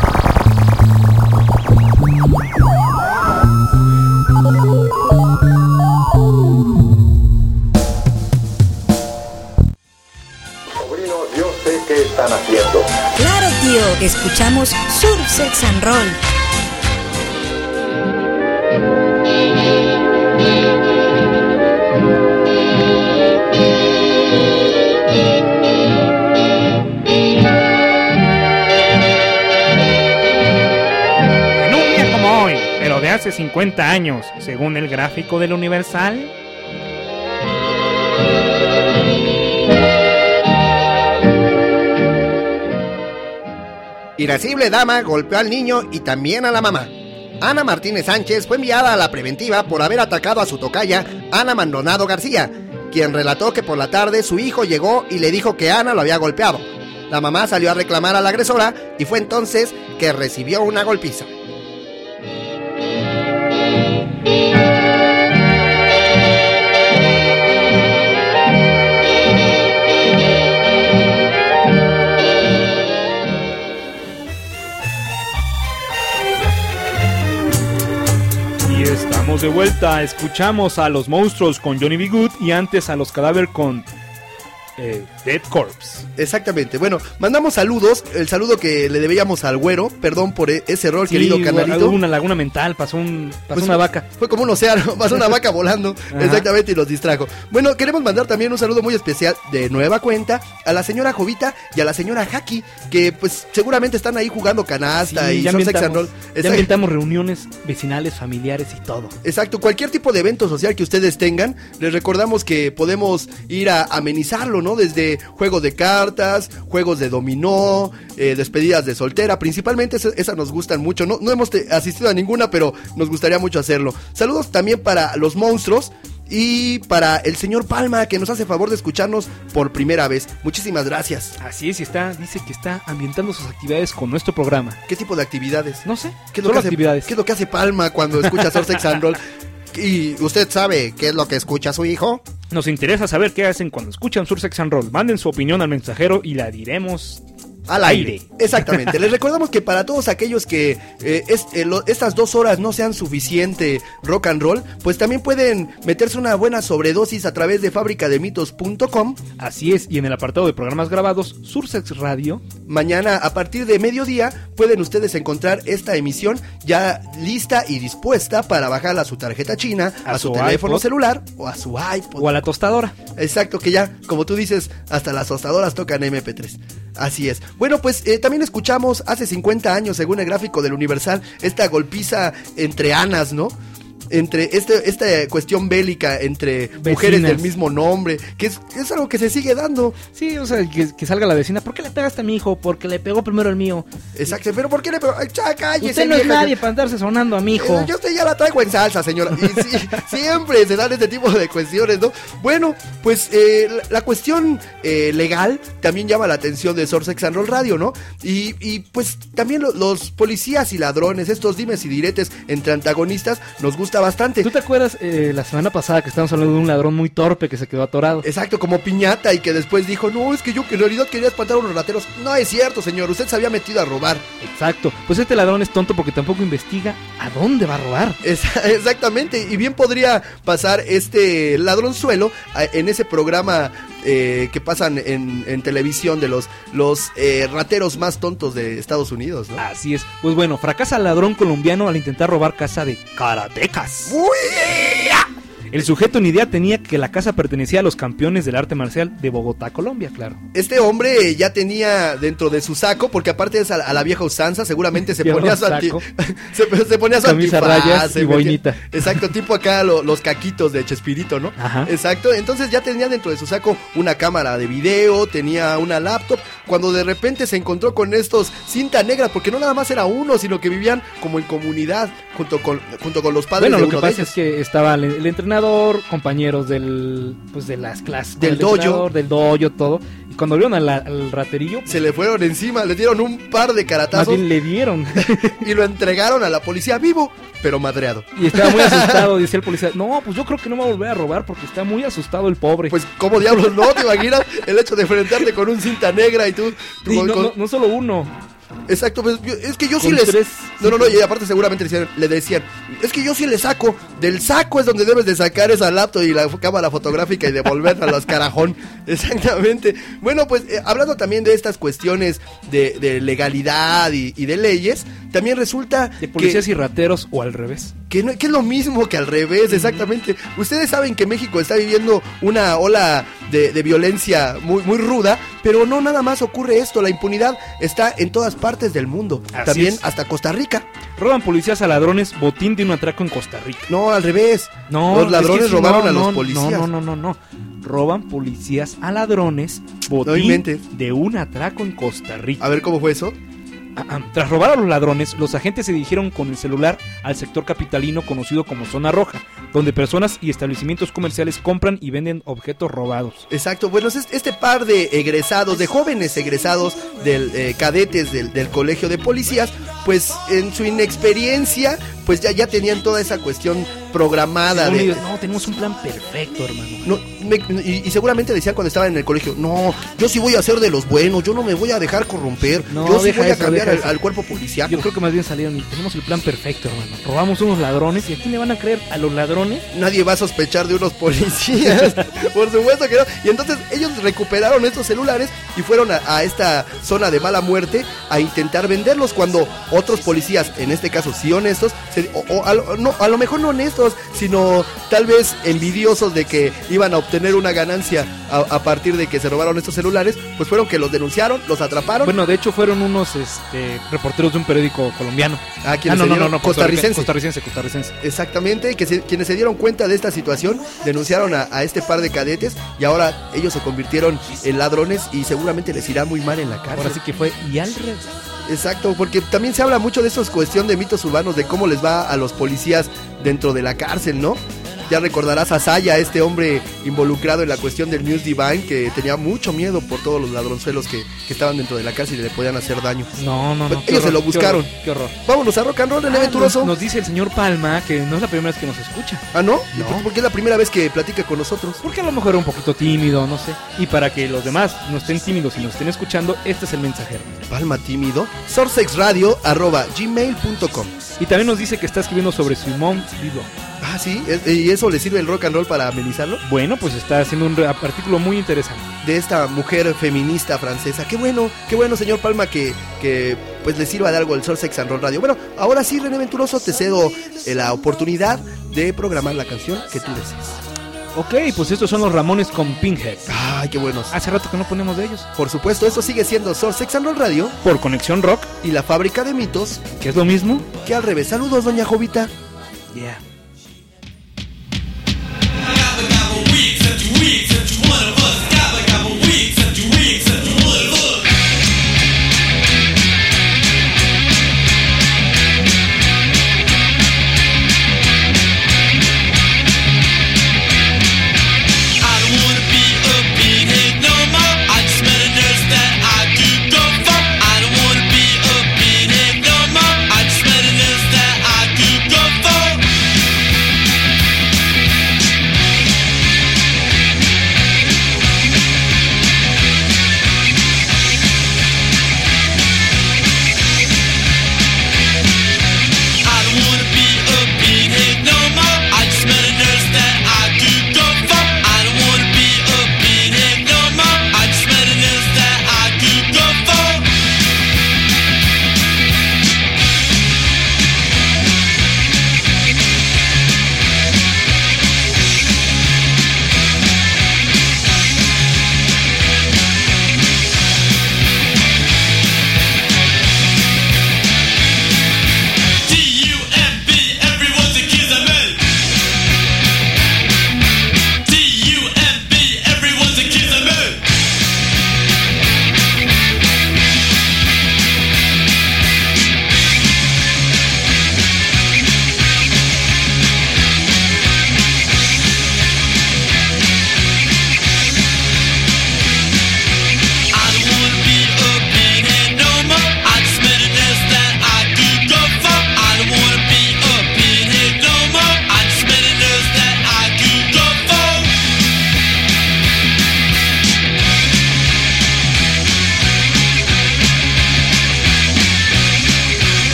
Sobrinos, yo sé qué están haciendo. Claro, tío, escuchamos Surf Sex and Roll. De hace cincuenta años, según el gráfico del Universal. Irascible dama golpeó al niño y también a la mamá. Ana Martínez Sánchez fue enviada a la preventiva por haber atacado a su tocaya, Ana Maldonado García, quien relató que por la tarde su hijo llegó y le dijo que Ana lo había golpeado. La mamá salió a reclamar a la agresora y fue entonces que recibió una golpiza. Estamos de vuelta, escuchamos a los monstruos con Johnny B. Good y antes a los cadáveres con eh, Dead Corpse. Exactamente, bueno, mandamos saludos, el saludo que le debíamos al güero, perdón por ese error, sí, querido canalito. Hubo una laguna mental, pasó, un, pasó pues, una vaca. Fue como un océano, pasó una vaca volando, exactamente, y nos distrajo. Bueno, queremos mandar también un saludo muy especial de nueva cuenta a la señora Jovita y a la señora Haki, que pues seguramente están ahí jugando canasta, sí, y son sex and roll. Ya inventamos reuniones vecinales, familiares y todo. Exacto, cualquier tipo de evento social que ustedes tengan, les recordamos que podemos ir a amenizarlo, ¿no? Desde juegos de cartas, juegos de dominó, eh, despedidas de soltera, principalmente esas, esas nos gustan mucho. No, no hemos te, asistido a ninguna, pero nos gustaría mucho hacerlo. Saludos también para los monstruos y para el señor Palma, que nos hace favor de escucharnos por primera vez. Muchísimas gracias. Así es, y está, dice que está ambientando sus actividades con nuestro programa. ¿Qué tipo de actividades? No sé, ¿qué es lo que hace, actividades? ¿Qué es lo que hace Palma cuando escucha Surf Sex and Roll? ¿Y usted sabe qué es lo que escucha su hijo? Nos interesa saber qué hacen cuando escuchan Surf Sex and Roll. Manden su opinión al mensajero y la diremos al aire. aire. Exactamente. Les recordamos que para todos aquellos que eh, es, eh, lo, estas dos horas no sean suficiente rock and roll, pues también pueden meterse una buena sobredosis a través de fábrica de mitos punto com. Así es, y en el apartado de programas grabados, Sursex Radio. Mañana a partir de mediodía pueden ustedes encontrar esta emisión ya lista y dispuesta para bajarla a su tarjeta china, a, a su, su teléfono iPod, celular o a su iPod. O a la tostadora. Exacto, que ya, como tú dices, hasta las tostadoras tocan eme pe tres. Así es. Bueno, pues eh, también escuchamos hace cincuenta años, según el gráfico del Universal, esta golpiza entre anas, ¿no? Entre este, esta cuestión bélica entre vecinas, mujeres del mismo nombre, que es, es algo que se sigue dando. Sí, o sea, que, que salga la vecina. ¿Por qué le pegaste a mi hijo? Porque le pegó primero el mío. Exacto, pero ¿por qué le pegó? Ay, ya, cállese, usted no vieja, es nadie para andarse sonando a mi hijo. Eh, yo usted ya la traigo en salsa, señora. Y sí, siempre se dan este tipo de cuestiones, ¿no? Bueno, pues eh, la, la cuestión eh, legal también llama la atención de Surf Sex and Roll Radio, ¿no? Y, y pues también lo, los policías y ladrones, estos dimes y diretes entre antagonistas, nos gusta bastante. ¿Tú te acuerdas eh, la semana pasada que estábamos hablando de un ladrón muy torpe que se quedó atorado? Exacto, como piñata, y que después dijo, no, es que yo que en realidad quería espantar a unos rateros. No es cierto, señor, usted se había metido a robar. Exacto, pues este ladrón es tonto porque tampoco investiga a dónde va a robar. Es, exactamente, y bien podría pasar este ladronzuelo en ese programa eh, que pasan en, en televisión de los, los eh, rateros más tontos de Estados Unidos, ¿no? Así es, pues bueno, fracasa el ladrón colombiano al intentar robar casa de karatecas. ¡Uy! El sujeto ni idea tenía que la casa pertenecía a los campeones del arte marcial de Bogotá, Colombia, claro. Este hombre ya tenía dentro de su saco, porque aparte es a, a la vieja usanza, seguramente se ponía su anti, se, se ponía su camisa, antifaz, rayas y boinita. Exacto, tipo acá lo, los caquitos de Chespirito, ¿no? Ajá. Exacto, entonces ya tenía dentro de su saco una cámara de video, tenía una laptop, cuando de repente se encontró con estos cinta negra, porque no nada más era uno, sino que vivían como en comunidad junto con, junto con los padres. Bueno, de lo que uno pasa es que estaba el, el entrenador, compañeros del, pues de las clases del dojo, del dojo, todo, y cuando vieron al, al raterillo, se le fueron encima, le dieron un par de caratazos. Más bien le dieron. Y lo entregaron a la policía vivo, pero madreado. Y estaba muy asustado, decía el policía. No, pues yo creo que no me va a volver a robar porque está muy asustado el pobre. Pues, ¿cómo diablos no? ¿Te imaginas el hecho de enfrentarte con un cinta negra y tú? tú sí, con, no, con... no, no solo uno. Exacto, pues yo, es que yo sí Con les... tres, no, no, no, y aparte seguramente le decían, le decían, es que yo sí le saco, del saco es donde debes de sacar esa laptop y la cámara fotográfica y devolverla a los carajón. Exactamente. Bueno, pues eh, hablando también de estas cuestiones de, de legalidad y, y de leyes, también resulta... De policías que, y rateros o al revés. Que, no, que es lo mismo que al revés, exactamente. Uh-huh. Ustedes saben que México está viviendo una ola de, de violencia muy, muy ruda, pero no nada más ocurre esto, la impunidad está en todas partes del mundo, Así también es. hasta Costa Rica. Roban policías a ladrones, botín de un atraco en Costa Rica. No, al revés. No, los ladrones es que sí, robaron no, a los no, policías. No, no, no, no, no. Roban policías a ladrones, botín No inventes. de un atraco en Costa Rica. A ver cómo fue eso. Tras robar a los ladrones, los agentes se dirigieron con el celular al sector capitalino conocido como Zona Roja, donde personas y establecimientos comerciales compran y venden objetos robados. Exacto, bueno, este par de egresados, de jóvenes egresados, del eh, cadetes del, del colegio de policías, pues en su inexperiencia, pues ya, ya tenían toda esa cuestión programada. De, ellos, no, tenemos un plan perfecto, hermano. No, me, y, y seguramente decían cuando estaban en el colegio, no, yo sí voy a ser de los buenos, yo no me voy a dejar corromper, no, yo sí voy a eso, cambiar al, eso. al cuerpo policial. Yo creo que más bien salieron y tenemos el plan perfecto, hermano. Robamos unos ladrones y ¿a quién le van a creer? ¿A los ladrones? Nadie va a sospechar de unos policías, por supuesto que no. Y entonces ellos recuperaron estos celulares y fueron a, a esta zona de mala muerte a intentar venderlos cuando otros policías, en este caso sí honestos, se, o, o a, lo, no, a lo mejor no honestos, sino tal vez envidiosos de que iban a obtener una ganancia a, a partir de que se robaron estos celulares, pues fueron que los denunciaron, los atraparon. Bueno, de hecho fueron unos este, reporteros de un periódico colombiano. Ah, ¿quiénes ah, no, se no, dieron? no, no, costarricense. Costarricense, costarricense. Exactamente, que se, quienes se dieron cuenta de esta situación denunciaron a, a este par de cadetes y ahora ellos se convirtieron en ladrones y seguramente les irá muy mal en la cárcel. Ahora sí que fue y al revés. Exacto, porque también se habla mucho de eso, es cuestión de mitos urbanos, de cómo les va a los policías dentro de la cárcel, ¿no? Ya recordarás a Saya, este hombre involucrado en la cuestión del News Divine, que tenía mucho miedo por todos los ladronzuelos que, que estaban dentro de la cárcel y le podían hacer daño. No, no, no. Ellos horror, se lo buscaron. Qué horror, qué horror. Vámonos a rock and roll, René ah, Venturoso. Nos, nos dice el señor Palma que no es la primera vez que nos escucha. ¿Ah, no? No. Porque es la primera vez que platica con nosotros. Porque a lo mejor era un poquito tímido, no sé. Y para que los demás no estén tímidos y nos estén escuchando, este es el mensajero. Palma tímido. sourcexradio arroba gmail punto com. Y también nos dice que está escribiendo sobre Simone Vivo. Ah, sí, ¿y eso le sirve el rock and roll para amenizarlo? Bueno, pues está haciendo un artículo muy interesante. De esta mujer feminista francesa. Qué bueno, qué bueno, señor Palma, que, que pues le sirva de algo el Soul Sex and Roll Radio. Bueno, ahora sí, René Venturoso, te cedo eh, la oportunidad de programar la canción que tú desees. Ok, pues estos son los Ramones con Pinhead. Ay, qué buenos. Hace rato que no ponemos de ellos. Por supuesto, esto sigue siendo Soul Sex and Roll Radio. Por Conexión Rock. Y la Fábrica de Mitos. Que es lo mismo que al revés. Saludos, doña Jovita. Yeah. That I do go for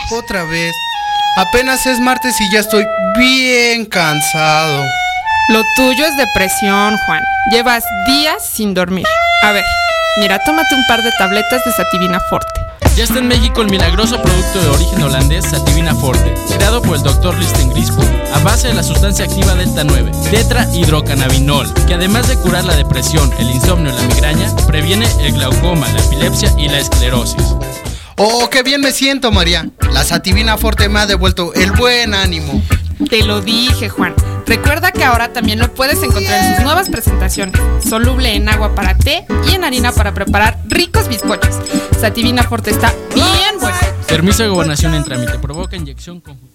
otra vez. Apenas es martes y ya estoy bien cansado. Lo tuyo es depresión, Juan. Llevas días sin dormir. A ver, mira, tómate un par de tabletas de Sativina Forte. Ya está en México el milagroso producto de origen holandés Sativina Forte, creado por el doctor Listen Grispo, a base de la sustancia activa Delta nueve, tetrahidrocannabinol, que además de curar la depresión, el insomnio y la migraña, previene el glaucoma, la epilepsia y la esclerosis. ¡Oh, qué bien me siento, María! La Sativina Forte me ha devuelto el buen ánimo. Te lo dije, Juan. Recuerda que ahora también lo puedes encontrar en sus nuevas presentaciones, soluble en agua para té y en harina para preparar ricos bizcochos. Sativina Forte está bien bueno. Permiso de gobernación en trámite. Provoca inyección conjunta.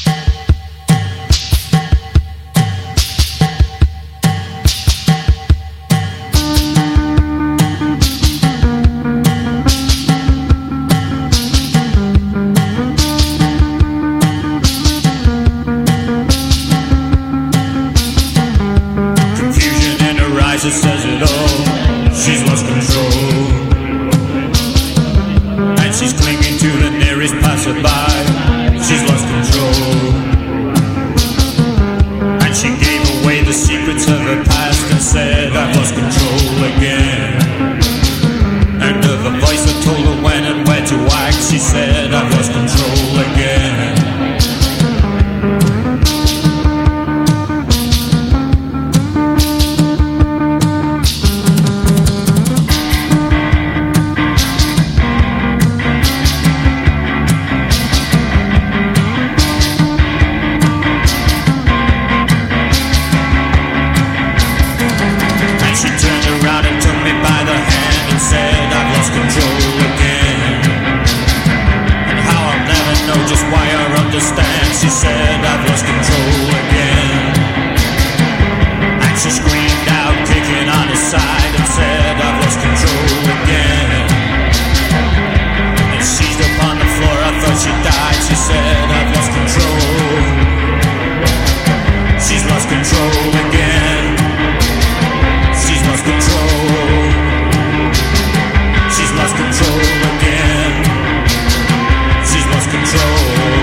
It says it all, she's lost control, and she's clinging to the nearest passerby. She's lost control, and she gave away the secrets of her past and said, I've lost control again. And of a voice that told her when and where to act, she said, I've lost control again. She said, I've lost control again. And she screamed out, kicking on his side, and said, I've lost control again. And seized upon the floor, I thought she died. She said, I've lost control. She's lost control again. She's lost control. She's lost control again. She's lost control.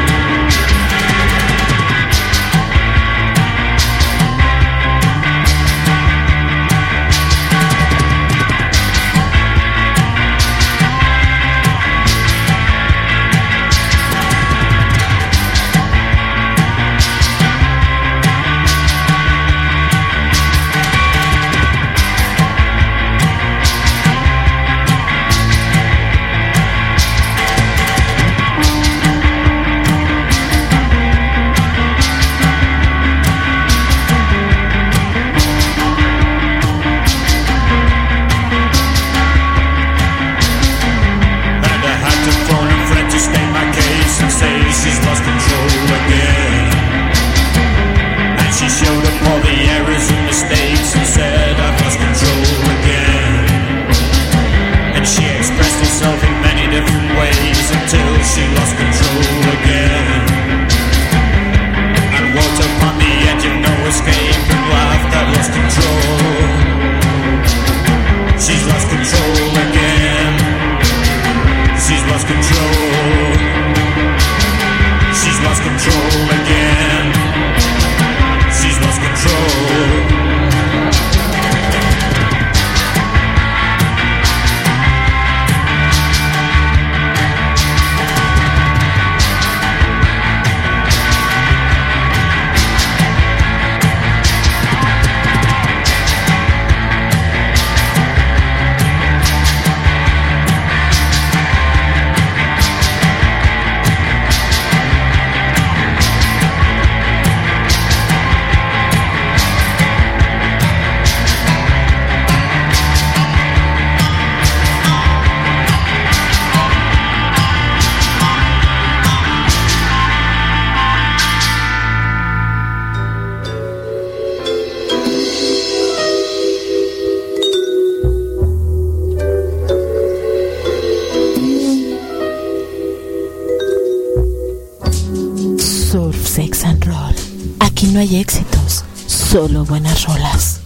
Sex and Roll. Aquí no hay éxitos, solo buenas rolas.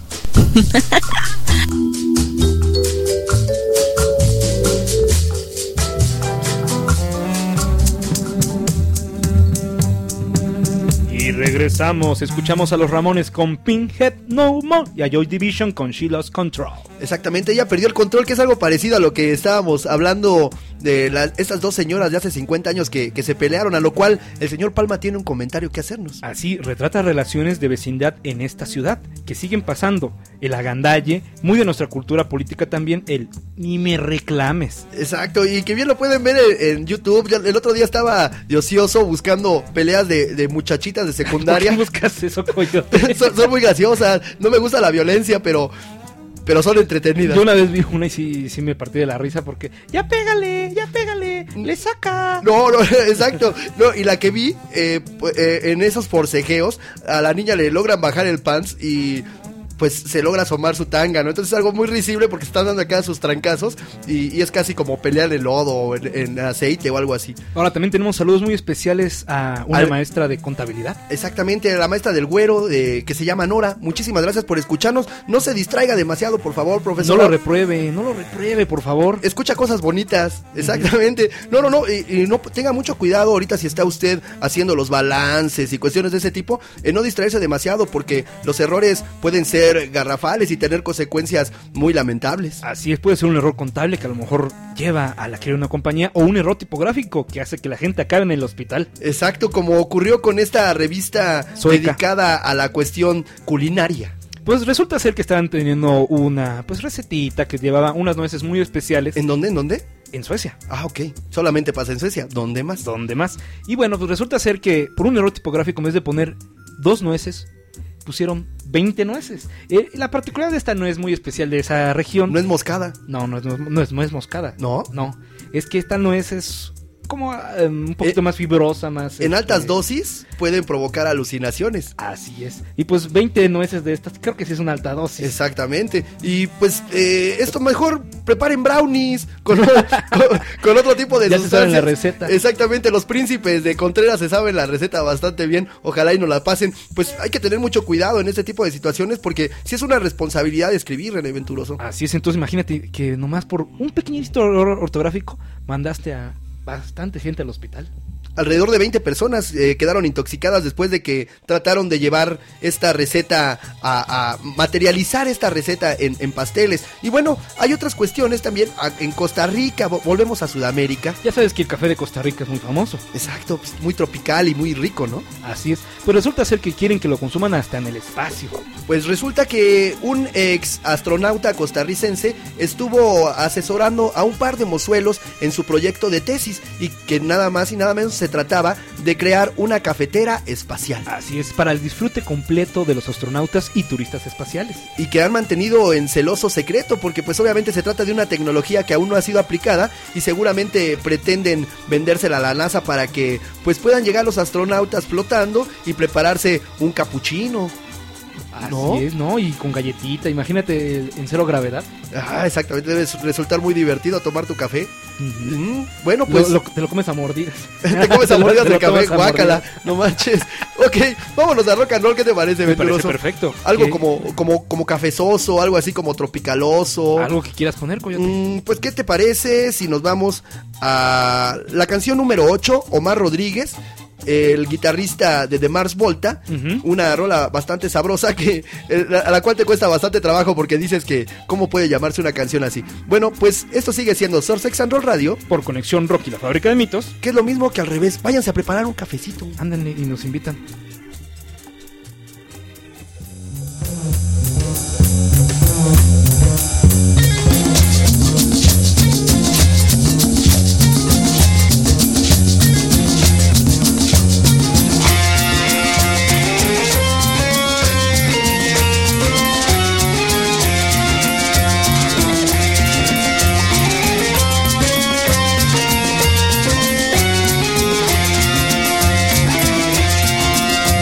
regresamos. Escuchamos a los Ramones con Pinhead No More y a Joy Division con She Lost Control. Exactamente, ella perdió el control, que es algo parecido a lo que estábamos hablando de la, estas dos señoras de hace cincuenta años que, que se pelearon, a lo cual el señor Palma tiene un comentario que hacernos. Así retrata relaciones de vecindad en esta ciudad que siguen pasando. El agandalle, muy de nuestra cultura política también, el ni me reclames. Exacto, y que bien lo pueden ver en, en YouTube. Yo el otro día estaba de ocioso buscando peleas de, de muchachitas de secundaria. ¿Por qué buscas eso, coyote? son, son muy graciosas, no me gusta la violencia, pero... pero son entretenidas. Yo una vez vi una y sí, sí me partí de la risa porque ya pégale, ya pégale, le saca. No, no, exacto. No, y la que vi eh, eh, en esos forcejeos, a la niña le logran bajar el pants y pues se logra asomar su tanga, ¿no? Entonces es algo muy risible porque están dando acá sus trancazos y, y es casi como pelear en lodo o en, en aceite o algo así. Ahora también tenemos saludos muy especiales a una Al, maestra de contabilidad. Exactamente, la maestra del Güero, de, que se llama Nora. Muchísimas gracias por escucharnos. No se distraiga demasiado, por favor, profesor. No lo repruebe, no lo repruebe, por favor. Escucha cosas bonitas, exactamente. No, no, no, y, y no tenga mucho cuidado ahorita si está usted haciendo los balances y cuestiones de ese tipo, en no distraerse demasiado porque los errores pueden ser garrafales y tener consecuencias muy lamentables. Así es, puede ser un error contable que a lo mejor lleva a la quiebra de una compañía o un error tipográfico que hace que la gente acabe en el hospital. Exacto, como ocurrió con esta revista Sueca, dedicada a la cuestión culinaria. Pues resulta ser que estaban teniendo una pues recetita que llevaba unas nueces muy especiales. ¿En dónde? ¿En dónde? En Suecia. Ah, ok. Solamente pasa en Suecia. ¿Dónde más? ¿Dónde más? Y bueno, pues resulta ser que por un error tipográfico, en vez de poner dos nueces, pusieron veinte nueces. Eh, la particularidad de esta nuez muy especial de esa región. ¿No es moscada? No, no es, no, no es, no es moscada. ¿No? No. Es que esta nuez es como um, un poquito eh, más fibrosa, más... En este, altas dosis pueden provocar alucinaciones. Así es. Y pues veinte nueces de estas, creo que sí es una alta dosis. Exactamente. Y pues eh, esto mejor preparen brownies con, con, con otro tipo de ya sustancias. Se saben la receta. Exactamente, los príncipes de Contreras se saben la receta bastante bien. Ojalá y nos la pasen. Pues hay que tener mucho cuidado en este tipo de situaciones porque sí es una responsabilidad escribir, René Venturoso. Así es, entonces imagínate que nomás por un pequeñito error ortográfico mandaste a bastante gente al hospital. Alrededor de veinte personas eh, quedaron intoxicadas después de que trataron de llevar esta receta a, a materializar esta receta en, en pasteles. Y bueno, hay otras cuestiones también a, en Costa Rica, volvemos a Sudamérica. Ya sabes que el café de Costa Rica es muy famoso. Exacto, pues, muy tropical y muy rico, ¿no? Así es, pues resulta ser que quieren que lo consuman hasta en el espacio. Pues resulta que un ex astronauta costarricense estuvo asesorando a un par de mozuelos en su proyecto de tesis y que nada más y nada menos se trataba de crear una cafetera espacial. Así es, para el disfrute completo de los astronautas y turistas espaciales. Y que han mantenido en celoso secreto porque pues obviamente se trata de una tecnología que aún no ha sido aplicada y seguramente pretenden vendérsela a la NASA para que pues puedan llegar los astronautas flotando y prepararse un capuchino. Así ¿no? es, ¿no? Y con galletita, imagínate en cero gravedad. Ah, exactamente, debe resultar muy divertido tomar tu café. Uh-huh. Mm, bueno, pues... Lo, lo, te lo comes a mordidas. Te comes a mordidas del café, guácala, no manches. Ok, vámonos a rock and roll, ¿qué te parece, Me Venturoso? Parece perfecto. Algo como, como, como cafezoso, algo así como tropicaloso. Algo que quieras poner, coyote. Mm, pues, ¿qué te parece si nos vamos a la canción número ocho, Omar Rodríguez, el guitarrista de The Mars Volta, uh-huh. una rola bastante sabrosa que a la cual te cuesta bastante trabajo porque dices que cómo puede llamarse una canción así. Bueno, pues esto sigue siendo Surf Sex and Roll Radio por Conexión Rock y la Fábrica de Mitos, que es lo mismo que al revés. Váyanse a preparar un cafecito. Ándale y nos invitan. Thank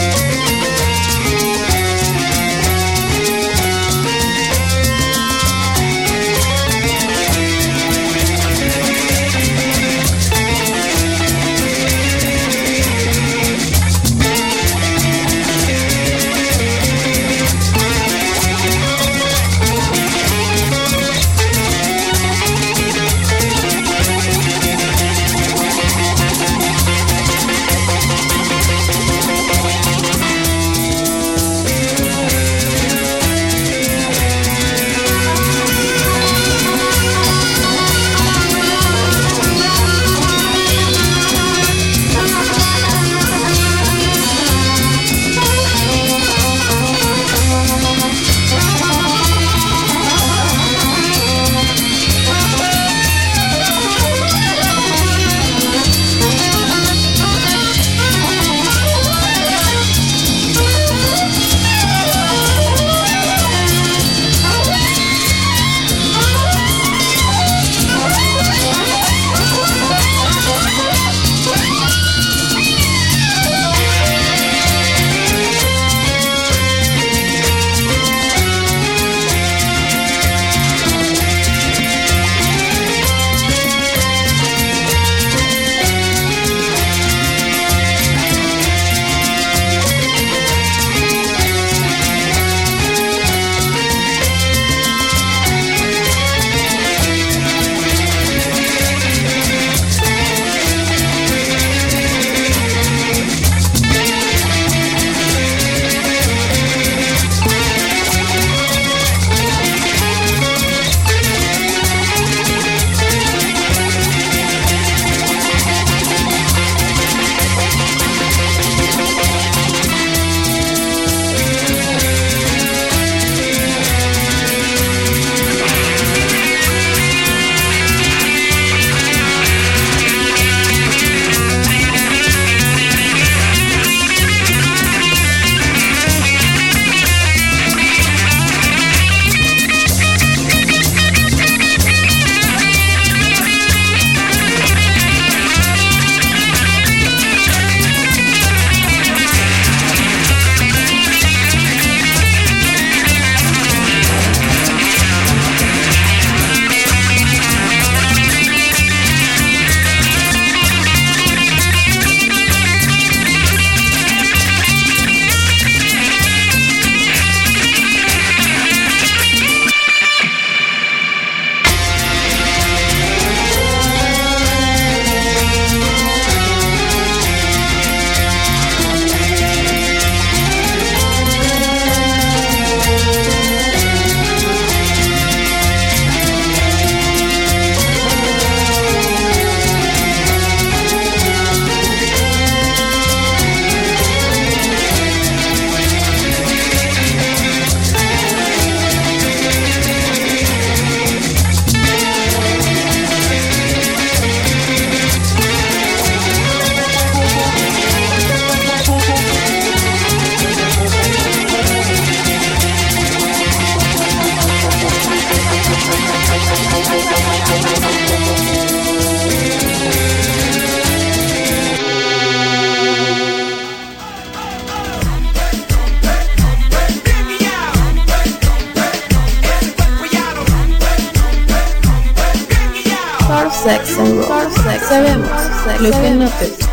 Sex and Roll. Sabemos lo que no te gusta.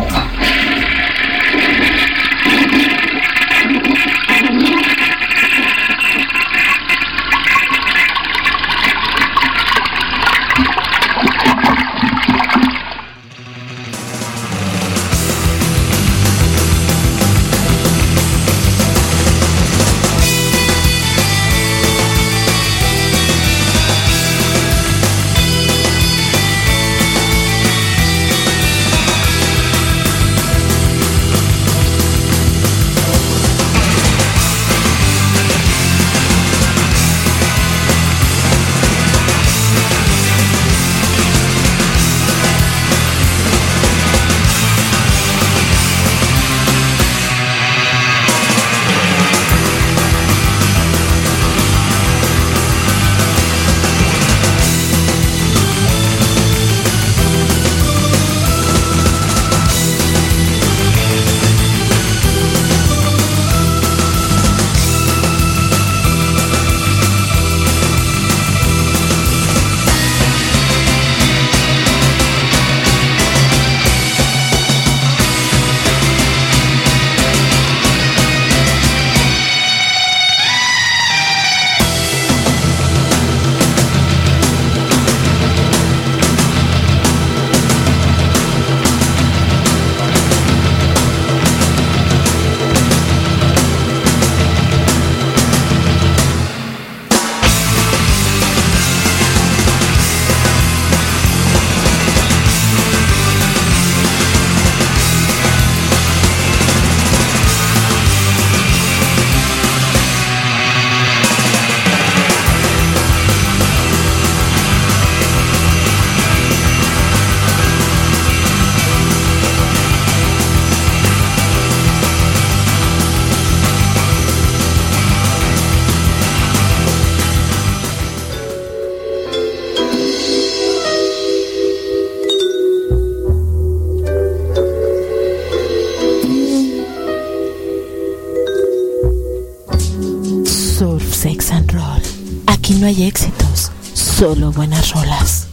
Sex and Roll. Aquí no hay éxitos, solo buenas rolas.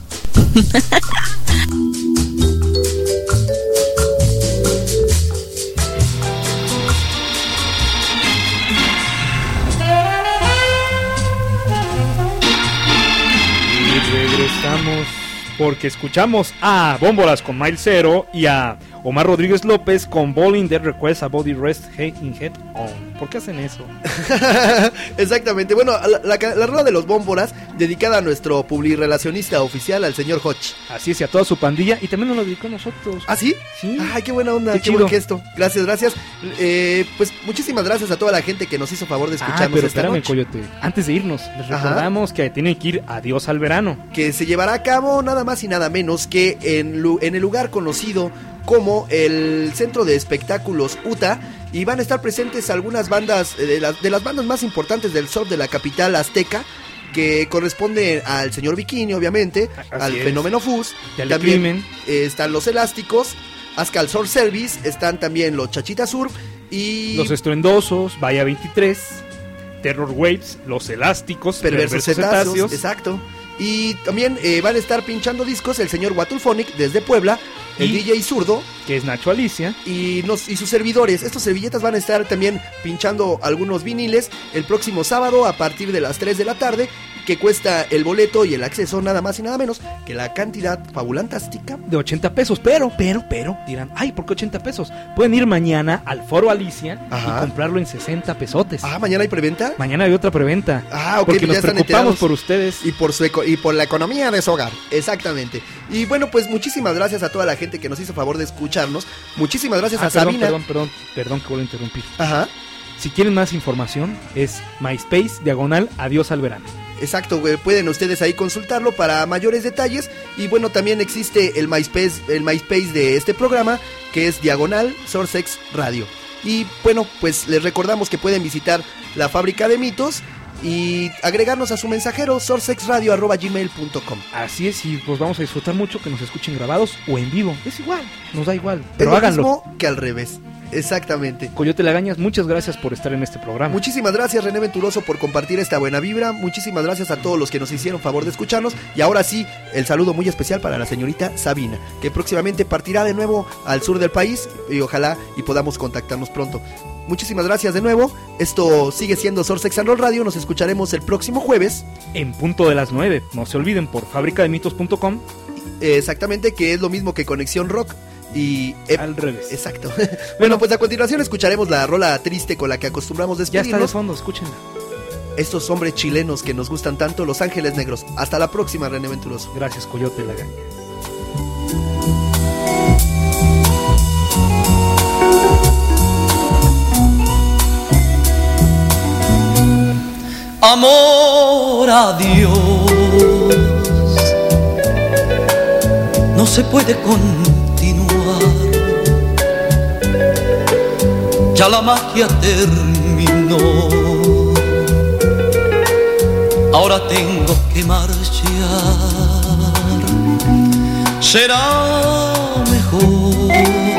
Y regresamos porque escuchamos a Bómbolas con Mile Zero y a Omar Rodríguez López con Bowling That Requests a Body Rest Head in Head On. ¿Por qué hacen eso? Exactamente. Bueno, la, la, la rola de los Bómbolas dedicada a nuestro publirelacionista oficial, al señor Hodge. Así es, y a toda su pandilla. Y también nos lo dedicó a nosotros. ¿Ah, sí? Sí. Ay, qué buena onda, qué, qué buen gesto. Gracias, gracias. Eh, pues muchísimas gracias a toda la gente que nos hizo favor de escucharnos ah, pero esta espérame, noche. Coyote. Antes de irnos, les recordamos Ajá. que tienen que ir Adiós al Verano. Que se llevará a cabo nada más y nada menos que en, en el lugar conocido como el Centro de Espectáculos U T A, y van a estar presentes algunas bandas de las, de las bandas más importantes del surf de la capital azteca, que corresponden al señor Bikini, obviamente, Así al es. Fenómeno Fuzz, también eh, están los Elásticos, Ascal Surf Service, están también los Chachitas Surf y... Los Estruendosos, Bahía veintitrés, Terror Waves, Los Elásticos, Perversos Cetáceos, exacto. Y también eh, van a estar pinchando discos el señor Watulphonic desde Puebla, el D J Zurdo, que es Nacho Alicia, y, nos, y sus servidores. Estos servilletas van a estar también pinchando algunos viniles el próximo sábado a partir de las tres de la tarde, que cuesta el boleto y el acceso nada más y nada menos que la cantidad fabulantástica de ochenta pesos. Pero, pero, pero, dirán, ay, ¿por qué ochenta pesos? Pueden ir mañana al Foro Alicia Ajá. y comprarlo en sesenta pesotes. Ah, ¿mañana hay preventa? Mañana hay otra preventa. Ah, ok, porque pues nos preocupamos por ustedes. Y por, su eco y por la economía de su hogar. Exactamente. Y bueno, pues muchísimas gracias a toda la gente que nos hizo favor de escucharnos. Muchísimas gracias ah, a perdón, Sabina. Perdón, perdón, perdón que vuelvo a interrumpir. Ajá. Si quieren más información, es MySpace, diagonal, Adiós al Verano. Exacto, güey. Pueden ustedes ahí consultarlo para mayores detalles. Y bueno, también existe el MySpace, el MySpace de este programa, que es diagonal Surfsex Radio. Y bueno, pues les recordamos que pueden visitar la Fábrica de Mitos y agregarnos a su mensajero surfsexradio arroba gmail punto com. Así es, y pues vamos a disfrutar mucho que nos escuchen grabados o en vivo. Es igual, nos da igual, pero es lo háganlo. Mismo que al revés. Exactamente. Coyote Lagañas, muchas gracias por estar en este programa. Muchísimas gracias, René Venturoso, por compartir esta buena vibra. Muchísimas gracias a todos los que nos hicieron favor de escucharnos. Y ahora sí, el saludo muy especial para la señorita Sabina, que próximamente partirá de nuevo al sur del país y ojalá y podamos contactarnos pronto. Muchísimas gracias de nuevo. Esto sigue siendo Source Sex and Roll Radio. Nos escucharemos el próximo jueves en punto de las nueve. No se olviden, por fábrica de mitos punto com. Exactamente, que es lo mismo que Conexión Rock. Y eh, al revés. Exacto. Bueno, pues a continuación escucharemos la rola triste con la que acostumbramos despedirnos. Ya está de fondo, escúchenla. Estos hombres chilenos que nos gustan tanto, Los Ángeles Negros. Hasta la próxima, René Venturoso. Gracias, Coyote Lagaña. Amor a Dios, no se puede continuar, ya la magia terminó, ahora tengo que marchar, será mejor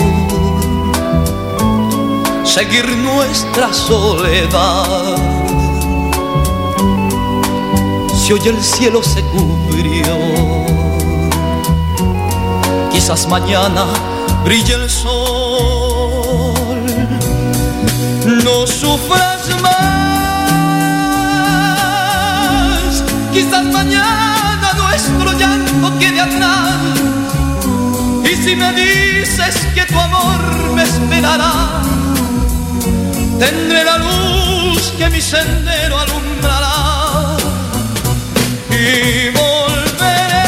seguir nuestra soledad. Si hoy el cielo se cubrió, quizás mañana brille el sol. No sufras más, quizás mañana nuestro llanto quede atrás. Y si me dices que tu amor me esperará, tendré la luz que mi sendero alumbrará. Y volveré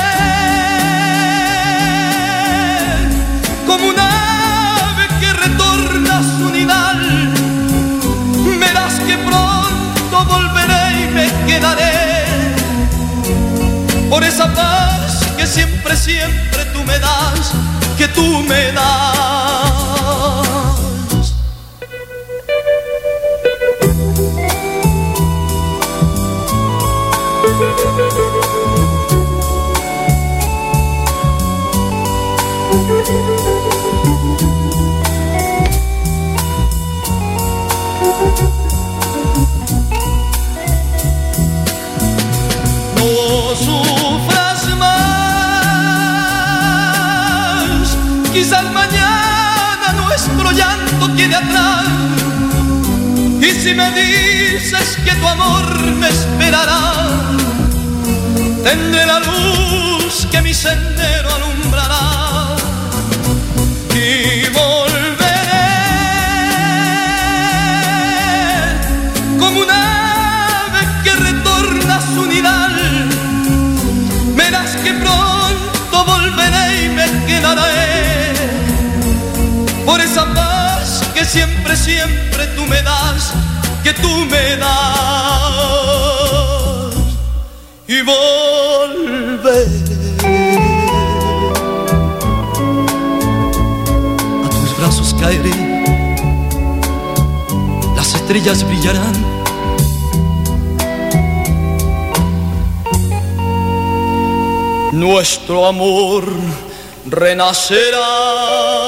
como un ave que retorna a su nidal. Verás que pronto volveré y me quedaré por esa paz que siempre, siempre tú me das, que tú me das. No sufras más, quizás mañana nuestro llanto quede atrás. Y si me dices que tu amor me esperará, tendré la luz que mi sendero alumbrará. Y volveré como un ave que retorna a su nidal. Verás que pronto volveré y me quedaré por esa paz que siempre, siempre tú me das, que tú me das. Y volveré a tus brazos, caeré, las estrellas brillarán, nuestro amor renacerá.